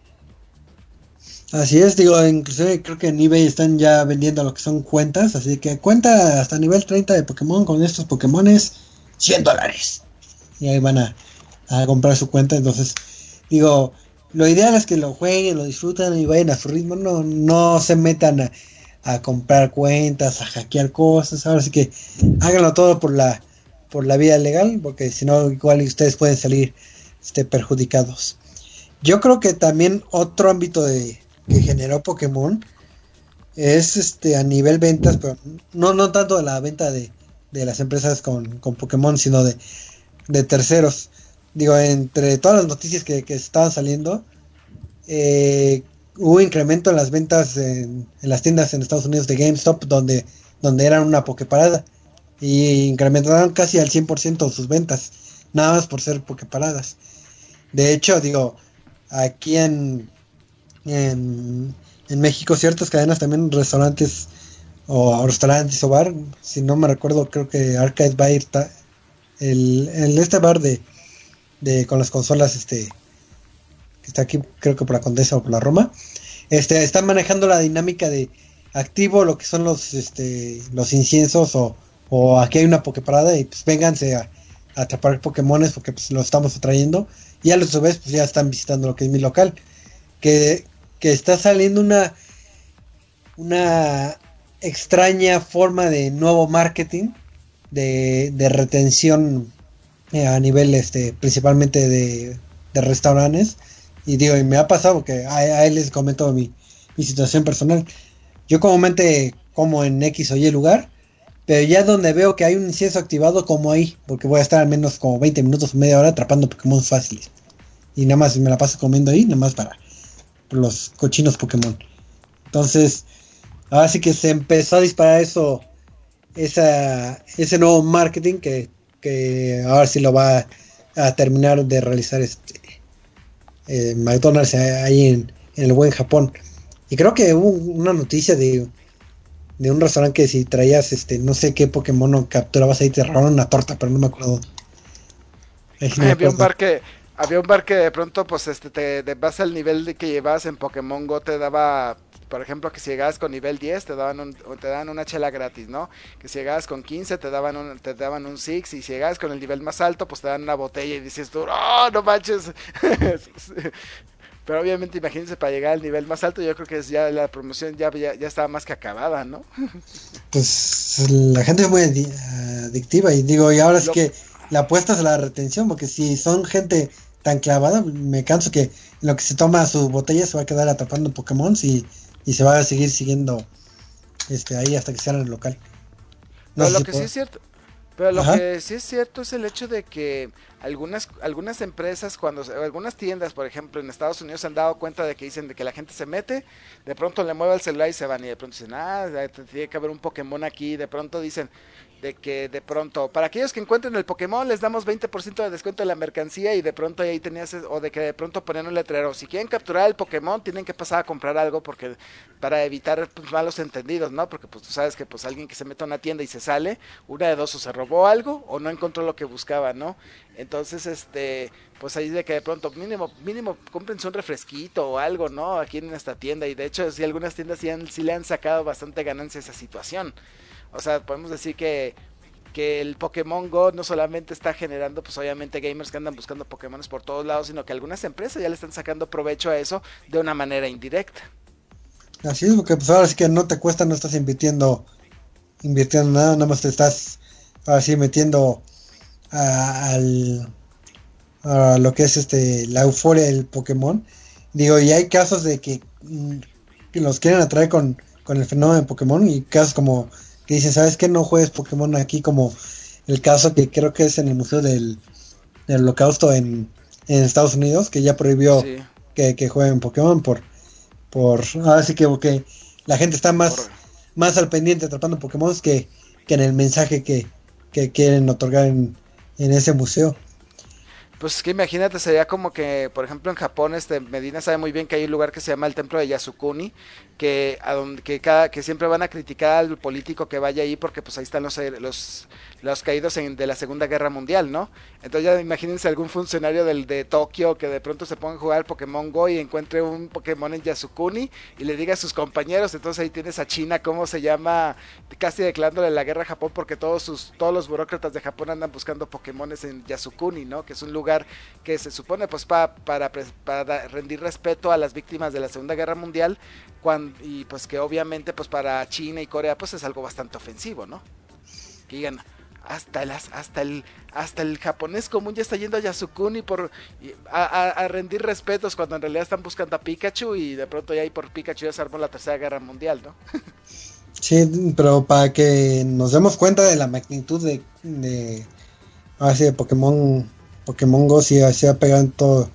Speaker 2: Así es, digo, inclusive creo que en eBay están ya vendiendo lo que son cuentas, así que cuenta hasta nivel treinta de Pokémon con estos Pokémones, cien dólares. Y ahí van a, a comprar su cuenta. Entonces, digo, lo ideal es que lo jueguen, lo disfruten y vayan a su ritmo. No, no se metan a, a comprar cuentas, a hackear cosas. Ahora sí que háganlo todo por la por la vía legal, porque si no, igual ustedes pueden salir este, perjudicados. Yo creo que también otro ámbito de que generó Pokémon es este a nivel ventas, pero no, no tanto de la venta de, de las empresas con, con Pokémon, sino de de terceros. Digo, entre todas las noticias que, que estaban saliendo, eh, hubo incremento en las ventas en, en las tiendas en Estados Unidos de GameStop, donde, donde eran una Poképarada, y incrementaron casi al cien por ciento sus ventas, nada más por ser Poképaradas. De hecho, digo, aquí en, en, en México, ciertas cadenas también, restaurantes o restaurantes o bar, si no me recuerdo, creo que Arcade Bar está El, el este bar de, de con las consolas este que está aquí, creo que por la Condesa o por la Roma, este están manejando la dinámica de activo lo que son los este los inciensos o, o aquí hay una Poképarada y pues vénganse a, a atrapar Pokémones porque pues los estamos atrayendo, y a su vez pues ya están visitando lo que es mi local, que, que está saliendo una una extraña forma de nuevo marketing de, de retención eh, a nivel este principalmente de, de restaurantes. Y digo, y me ha pasado que a, a él les comento mi, mi situación personal. Yo comúnmente como en X o Y lugar, pero ya donde veo que hay un incienso activado, como ahí, porque voy a estar al menos como veinte minutos o media hora atrapando Pokémon fáciles, y nada más me la paso comiendo ahí, nada más para los cochinos Pokémon. Entonces ahora sí que se empezó a disparar eso, esa, ese nuevo marketing que, que ahora sí lo va a, a terminar de realizar este eh, McDonald's ahí en, en el buen Japón. Y creo que hubo una noticia de, de un restaurante que si traías este no sé qué Pokémon o capturabas ahí te robaron una torta, pero no me acuerdo.
Speaker 3: No me había un bar que había un bar que de pronto, pues, este, te de base al nivel de que llevabas en Pokémon Go te daba, por ejemplo, que si llegabas con nivel diez te daban un, te daban una chela gratis, ¿no? Que si llegabas con quince te daban un, te daban un Six, y si llegabas con el nivel más alto, pues te dan una botella y dices tú, ¡oh, no manches! Pero obviamente imagínense, para llegar al nivel más alto, yo creo que es ya la promoción ya, ya, ya estaba más que acabada, ¿no?
Speaker 2: Pues la gente es muy adi- adictiva y digo, y ahora es
Speaker 3: Lo-
Speaker 2: que la apuesta es a la retención, porque si son gente tan clavada, me canso que en lo que se toma su botella se va a quedar atrapando Pokémon y, y se va a seguir siguiendo este ahí hasta que cierren el local. No
Speaker 3: Pero
Speaker 2: sé
Speaker 3: lo
Speaker 2: si
Speaker 3: que
Speaker 2: puedo-
Speaker 3: sí es cierto, pero lo
Speaker 2: Ajá.
Speaker 3: que sí es cierto es el hecho de que algunas algunas empresas, cuando se- algunas tiendas, por ejemplo, en Estados Unidos se han dado cuenta de que dicen de que la gente se mete, de pronto le mueve el celular y se van, y de pronto dicen, ah, ya te- tiene que haber un Pokémon aquí, de pronto dicen de que de pronto, para aquellos que encuentren el Pokémon les damos veinte por ciento de descuento de la mercancía, y de pronto ahí tenías, o de que de pronto ponían un letrero, si quieren capturar el Pokémon tienen que pasar a comprar algo, porque para evitar, pues, malos entendidos, ¿no? Porque pues tú sabes que pues alguien que se mete a una tienda y se sale, una de dos, o se robó algo o no encontró lo que buscaba, ¿no? Entonces, este, pues ahí de que de pronto mínimo, mínimo cómprense un refresquito o algo, ¿no? Aquí en esta tienda, y de hecho sí, algunas tiendas sí, han- sí le han sacado bastante ganancia a esa situación. O sea, podemos decir que que el Pokémon Go no solamente está generando, pues obviamente, gamers que andan buscando Pokémones por todos lados, sino que algunas empresas ya le están sacando provecho a eso de una manera indirecta.
Speaker 2: Así es, porque pues ahora sí que no te cuesta, no estás invirtiendo invirtiendo nada, nada más te estás ahora sí metiendo a, al a lo que es este la euforia del Pokémon. Digo, y hay casos de que, mm, que los quieren atraer con, con el fenómeno de Pokémon, y casos como que dicen, ¿sabes qué? No juegues Pokémon aquí, como el caso que creo que es en el Museo del, del Holocausto en, en Estados Unidos, que ya prohibió
Speaker 3: Sí,
Speaker 2: que, que jueguen Pokémon por, por ahora sí que porque la gente está más,
Speaker 3: por,
Speaker 2: más al pendiente atrapando Pokémon que, que en el mensaje que, que quieren otorgar en, en ese museo.
Speaker 3: pues es que imagínate, sería como que, por ejemplo, en Japón, este Medina sabe muy bien que hay un lugar que se llama el Templo de Yasukuni, que a donde que cada que siempre van a criticar al político que vaya ahí, porque pues ahí están los los los caídos en, de la Segunda Guerra Mundial, ¿no? Entonces ya imagínense algún funcionario del de Tokio que de pronto se ponga a jugar Pokémon Go y encuentre un Pokémon en Yasukuni y le diga a sus compañeros, entonces ahí tienes a China, cómo se llama, casi declarándole la guerra a Japón, porque todos sus todos los burócratas de Japón andan buscando Pokémones en Yasukuni, ¿no? Que es un lugar que se supone pues pa, para, para rendir respeto a las víctimas de la Segunda Guerra Mundial, cuando, y pues que obviamente pues para China y Corea pues es algo bastante ofensivo, ¿no? Que digan, hasta el, hasta el hasta el japonés común ya está yendo a Yasukuni por a, a, a rendir respetos, cuando en realidad están buscando a Pikachu, y de pronto ya ahí por Pikachu ya se armó la Tercera Guerra Mundial, ¿no?
Speaker 2: Sí, pero para que nos demos cuenta de la magnitud de, de así de Pokémon Pokémon Go, sí se ha pegado en todo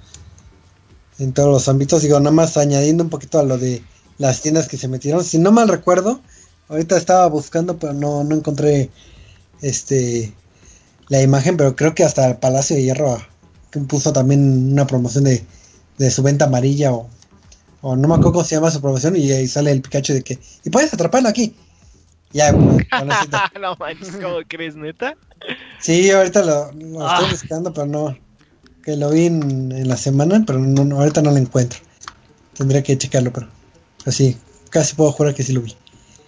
Speaker 2: en todos los ámbitos. Digo, nada más añadiendo un poquito a lo de las tiendas que se metieron, si no mal recuerdo, ahorita estaba buscando pero no, no encontré este la imagen, pero creo que hasta el Palacio de Hierro puso también una promoción de, de su venta amarilla, o, o no me acuerdo cómo se llama su promoción, y ahí sale el Pikachu de que, y puedes atraparlo aquí. Ya, pues, bueno, sí, te-
Speaker 4: No manches, ¿cómo crees, neta?
Speaker 2: sí, ahorita lo, lo estoy
Speaker 4: Ah.
Speaker 2: buscando, pero no, que lo vi en, en la semana, pero no, no, ahorita no lo encuentro. Tendría que checarlo, pero, pero sí, casi puedo jurar que sí lo vi.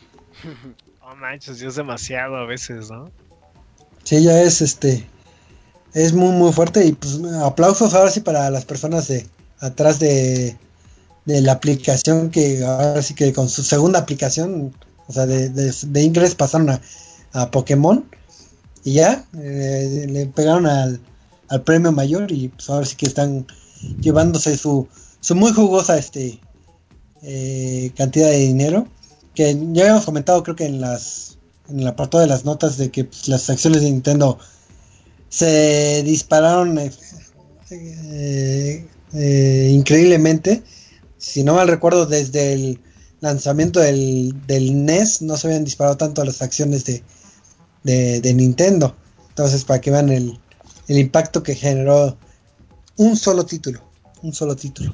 Speaker 4: No manches, es demasiado a veces, ¿no?
Speaker 2: Sí, ya es este, es muy muy fuerte, y pues aplausos ahora sí para las personas de atrás de, de la aplicación, que ahora sí que con su segunda aplicación, o sea, de, de, de Ingress pasaron a, a Pokémon, y ya eh, le pegaron al, al premio mayor, y pues ahora sí que están llevándose su, su muy jugosa este eh, cantidad de dinero, que ya habíamos comentado, creo que en las en el apartado de las notas, de que pues, las acciones de Nintendo se dispararon eh, eh, eh, increíblemente. Si no mal recuerdo, desde el lanzamiento del, del N E S no se habían disparado tanto las acciones de, de, de Nintendo. Entonces, para que vean el, el impacto que generó un solo título, un solo título.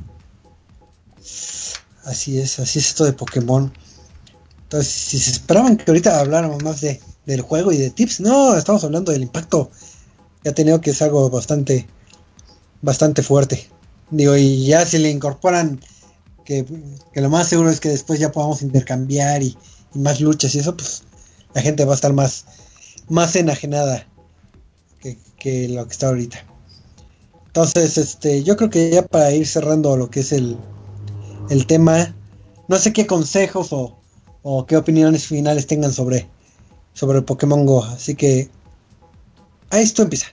Speaker 2: Así es, así es esto de Pokémon. Entonces, si se esperaban que ahorita habláramos más de, del juego y de tips, no, estamos hablando del impacto que ha tenido, que es algo bastante bastante fuerte. Digo, y ya si le incorporan que, que lo más seguro es que después ya podamos intercambiar y, y más luchas y eso, pues la gente va a estar más, más enajenada que, que lo que está ahorita. Entonces, este, yo creo que ya para ir cerrando lo que es el, el tema, no sé qué consejos o, o qué opiniones finales tengan sobre, sobre el Pokémon Go, así que ahí esto empieza.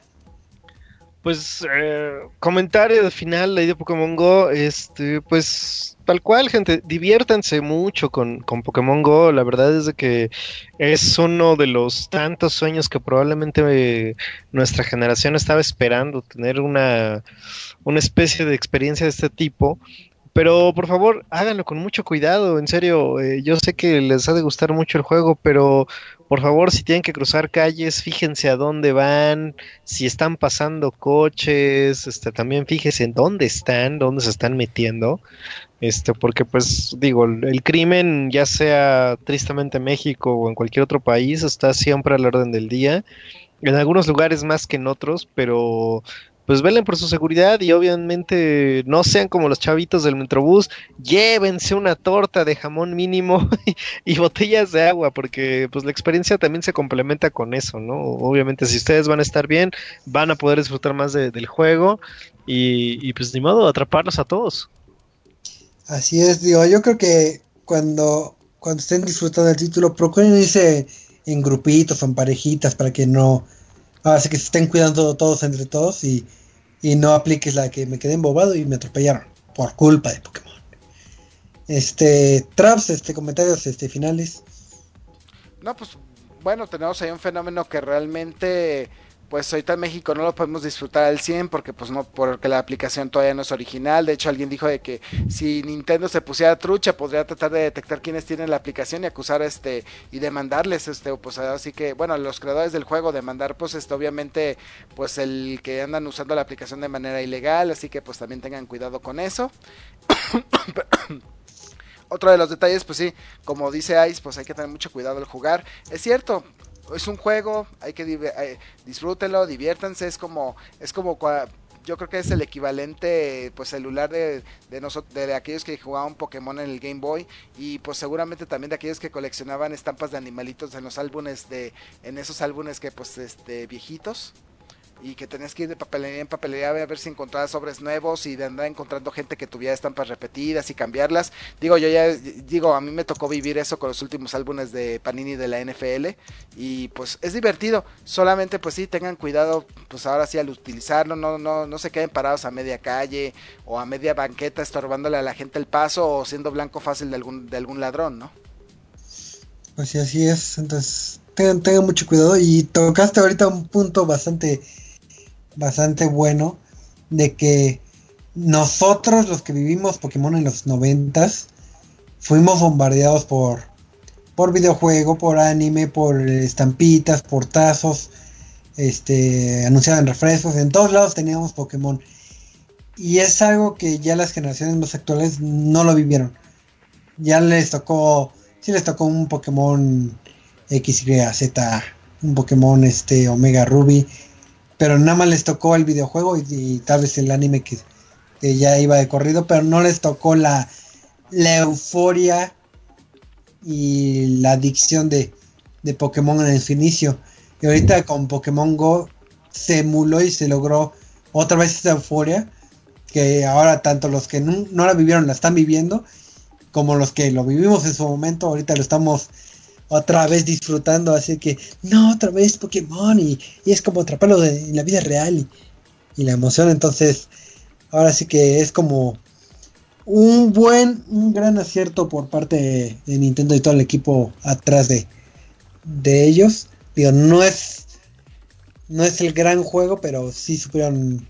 Speaker 4: Pues eh, comentario de final ahí de Pokémon Go, este, pues tal cual, gente, diviértanse mucho con, con Pokémon Go. La verdad es de que es uno de los tantos sueños que probablemente eh, nuestra generación estaba esperando, tener una, una especie de experiencia de este tipo. Pero por favor, háganlo con mucho cuidado, en serio, eh, yo sé que les ha de gustar mucho el juego, pero por favor, si tienen que cruzar calles, fíjense a dónde van, si están pasando coches, este, también fíjense en dónde están, dónde se están metiendo, este, porque pues digo, el, el crimen, ya sea tristemente en México o en cualquier otro país, está siempre a la orden del día, en algunos lugares más que en otros, pero pues velen por su seguridad y obviamente no sean como los chavitos del Metrobús, llévense una torta de jamón mínimo y, y botellas de agua, porque pues la experiencia también se complementa con eso, ¿no? Obviamente si ustedes van a estar bien, van a poder disfrutar más de, del juego y, y pues ni modo, atraparlos a todos.
Speaker 2: Así es, digo, yo creo que cuando, cuando estén disfrutando del título, procuren irse en grupitos o en parejitas para que no, ahora sí que se estén cuidando todos entre todos y Y no apliques la que me quedé embobado y me atropellaron por culpa de Pokémon. Este, Traps, este, comentarios este, finales.
Speaker 3: No, pues bueno, tenemos ahí un fenómeno que realmente, pues ahorita en México no lo podemos disfrutar al cien porque pues no, porque la aplicación todavía no es original. De hecho, alguien dijo de que si Nintendo se pusiera trucha, podría tratar de detectar quiénes tienen la aplicación y acusar este y demandarles, este, pues así que, bueno, los creadores del juego demandar, pues este, obviamente, pues el que andan usando la aplicación de manera ilegal, así que pues también tengan cuidado con eso. Otro de los detalles, pues sí, como dice Ice, pues hay que tener mucho cuidado al jugar. Es cierto, es un juego, hay que eh, disfrútenlo, diviértanse, es como, es como cua, yo creo que es el equivalente pues celular de, de, nosotros, de aquellos que jugaban Pokémon en el Game Boy y pues seguramente también de aquellos que coleccionaban estampas de animalitos en los álbumes de, en esos álbumes que pues este viejitos. Y que tenías que ir de papelería en papelería a ver si encontrabas sobres nuevos y de andar encontrando gente que tuviera estampas repetidas y cambiarlas. Digo, yo ya, digo, a mí me tocó vivir eso con los últimos álbumes de Panini de la N F L y pues es divertido, solamente pues sí, tengan cuidado, pues ahora sí al utilizarlo, no, no, no se queden parados a media calle o a media banqueta estorbándole a la gente el paso o siendo blanco fácil de algún, de algún ladrón, ¿no?
Speaker 2: Pues sí, así es, entonces tengan, tengan mucho cuidado y tocaste ahorita un punto bastante... bastante bueno de que nosotros los que vivimos Pokémon en los noventas fuimos bombardeados por por videojuego, por anime, por estampitas, por tazos, este anunciaban refrescos, en todos lados teníamos Pokémon y es algo que ya las generaciones más actuales no lo vivieron. Ya les tocó, sí les tocó un Pokémon X, Y, Z, un Pokémon este Omega Ruby, pero nada más les tocó el videojuego y, y tal vez el anime que, que ya iba de corrido, pero no les tocó la, la euforia y la adicción de, de Pokémon en su inicio. Y ahorita con Pokémon Go se emuló y se logró otra vez esa euforia, que ahora tanto los que no, no la vivieron la están viviendo, como los que lo vivimos en su momento, ahorita lo estamos otra vez disfrutando, así que no, otra vez Pokémon y, y es como atraparlo de, en la vida real y, y la emoción. Entonces ahora sí que es como un buen, un gran acierto por parte de, de Nintendo y todo el equipo atrás de, de ellos. Digo, no es no es el gran juego, pero sí supieron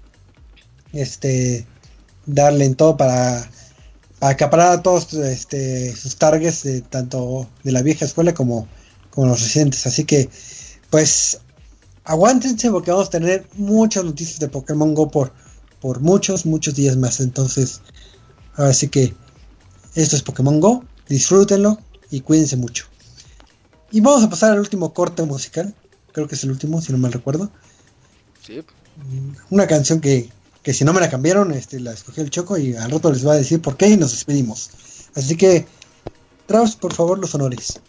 Speaker 2: este darle en todo para para acaparar a todos este, sus targets, de, tanto de la vieja escuela como, como los recientes. Así que, pues, aguántense porque vamos a tener muchas noticias de Pokémon Go por, por muchos, muchos días más. Entonces, ahora sí que esto es Pokémon Go, disfrútenlo y cuídense mucho. Y vamos a pasar al último corte musical, creo que es el último, si no mal recuerdo.
Speaker 3: Sí.
Speaker 2: Una canción que, que si no me la cambiaron, este, la escogió el Choco y al rato les va a decir por qué y nos despedimos. Así que, Traus, por favor, los honores.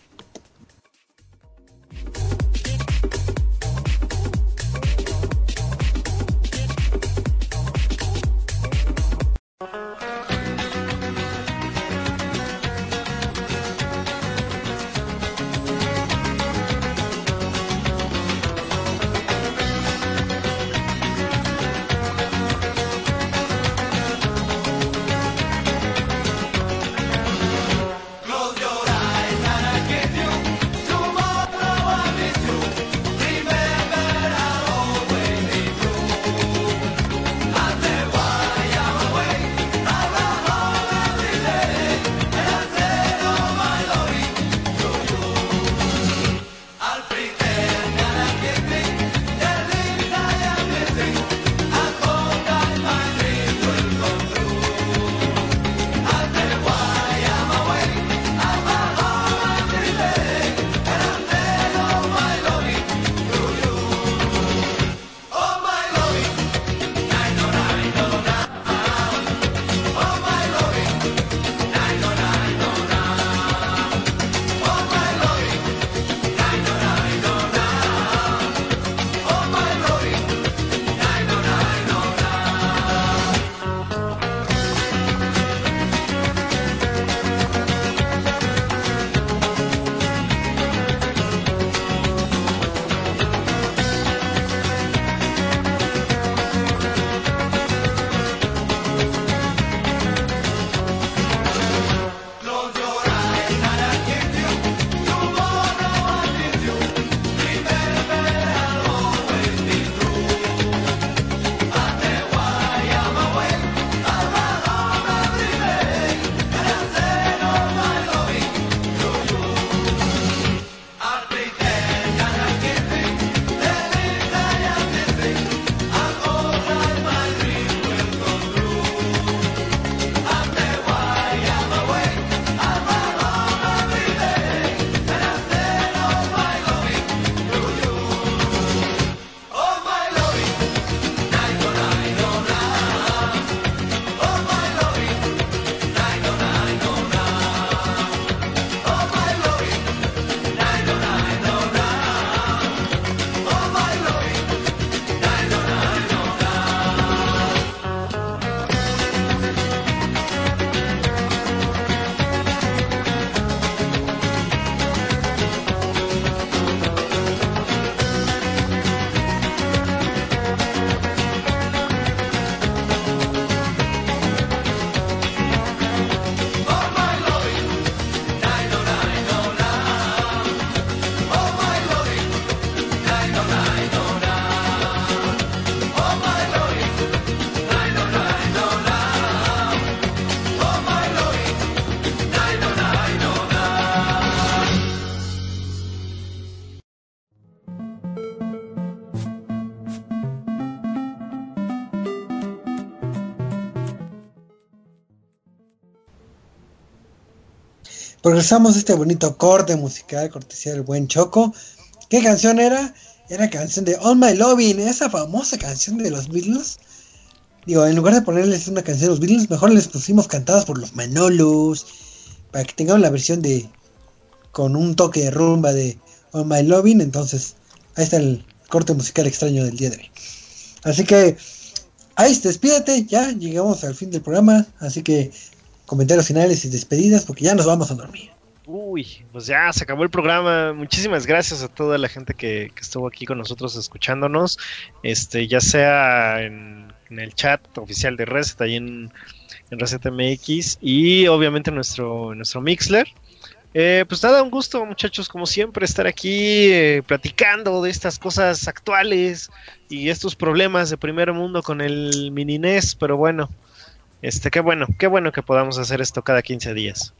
Speaker 2: Progresamos este bonito corte musical, cortesía del buen Choco. ¿Qué canción era? Era canción de All My Lovin', esa famosa canción de los Beatles. Digo, en lugar de ponerles una canción de los Beatles, mejor les pusimos cantadas por los Manolos, para que tengan la versión de con un toque de rumba de All My Lovin'. Entonces, ahí está el corte musical extraño del día de hoy. Así que, ahí despídete, ya llegamos al fin del programa, así que comentarios finales y despedidas porque ya nos vamos a dormir.
Speaker 4: Uy, pues ya se acabó el programa. Muchísimas gracias a toda la gente que, que estuvo aquí con nosotros escuchándonos, este, ya sea en, en el chat oficial de Reset, ahí en, en Reset M X, y obviamente nuestro, nuestro Mixler. Eh, pues nada, un gusto, muchachos, como siempre, estar aquí eh, platicando de estas cosas actuales y estos problemas de primer mundo con el mini N E S, pero bueno, este, qué bueno, qué bueno que podamos hacer esto cada quince días.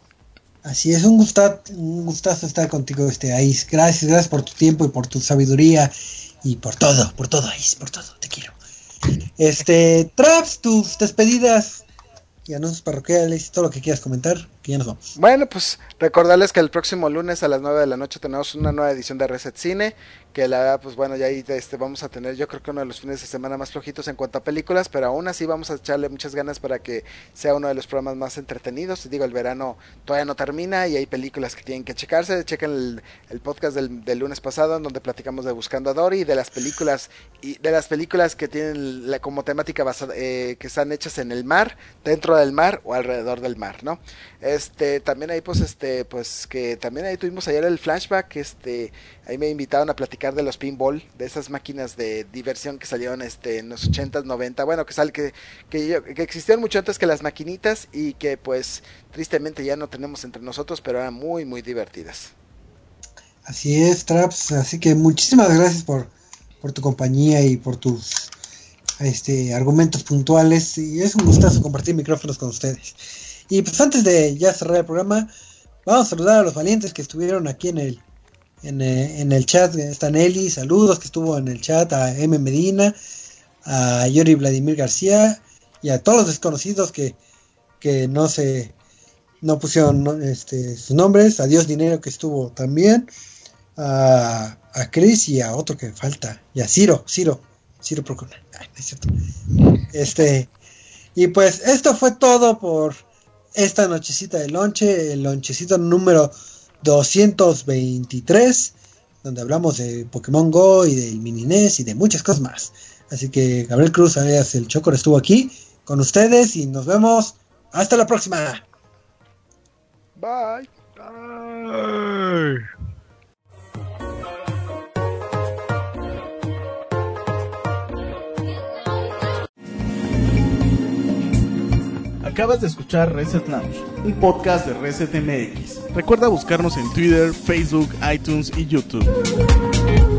Speaker 2: Así es, un gustazo, un gustazo estar contigo, este Ais. Gracias, gracias por tu tiempo y por tu sabiduría y por todo, por todo, Ais, por todo, te quiero. Este, Traps, tus despedidas y anuncios parroquiales y todo lo que quieras comentar. que ya nos vamos.
Speaker 3: Bueno, pues recordarles que el próximo lunes a las nueve de la noche tenemos una nueva edición de Reset Cine, que la verdad, pues bueno, ya ahí este, vamos a tener yo creo que uno de los fines de semana más flojitos en cuanto a películas, pero aún así vamos a echarle muchas ganas para que sea uno de los programas más entretenidos. Digo, el verano todavía no termina y hay películas que tienen que checarse. Chequen el, el podcast del, del lunes pasado en donde platicamos de Buscando a Dory y de las películas y de las películas que tienen la, como temática basada, eh, que están hechas en el mar, dentro del mar o alrededor del mar, ¿no? Este, también ahí pues este, pues que también ahí tuvimos ayer el flashback, este, ahí me invitaron a platicar de los pinball, de esas máquinas de diversión que salieron este en los ochentas, noventa, bueno, que sal que que, que existieron mucho antes que las maquinitas y que pues tristemente ya no tenemos entre nosotros, pero eran muy muy divertidas.
Speaker 2: Así es, Traps, así que muchísimas gracias por por tu compañía y por tus este argumentos puntuales, y es un gustazo compartir micrófonos con ustedes. Y pues antes de ya cerrar el programa, vamos a saludar a los valientes que estuvieron aquí en el En, eh, en el chat. Está Nelly, saludos, que estuvo en el chat, a M. Medina, a Yuri Vladimir García y a todos los desconocidos que, que no se no pusieron no, este, sus nombres, a Dios Dinero que estuvo también, a, a Chris y a otro que falta, y a Ciro, Ciro, Ciro Procuna. Ay, no es cierto. Este, y pues esto fue todo por esta nochecita de lonche, el lonchecito número doscientos veintitrés, donde hablamos de Pokémon Go y del Mini N E S y de muchas cosas más. Así que Gabriel Cruz, alias el Chocor, estuvo aquí con ustedes y nos vemos hasta la próxima.
Speaker 3: Bye.
Speaker 4: Bye.
Speaker 1: Acabas de escuchar Reset Lounge, un podcast de Reset M X. Recuerda buscarnos en Twitter, Facebook, iTunes y YouTube.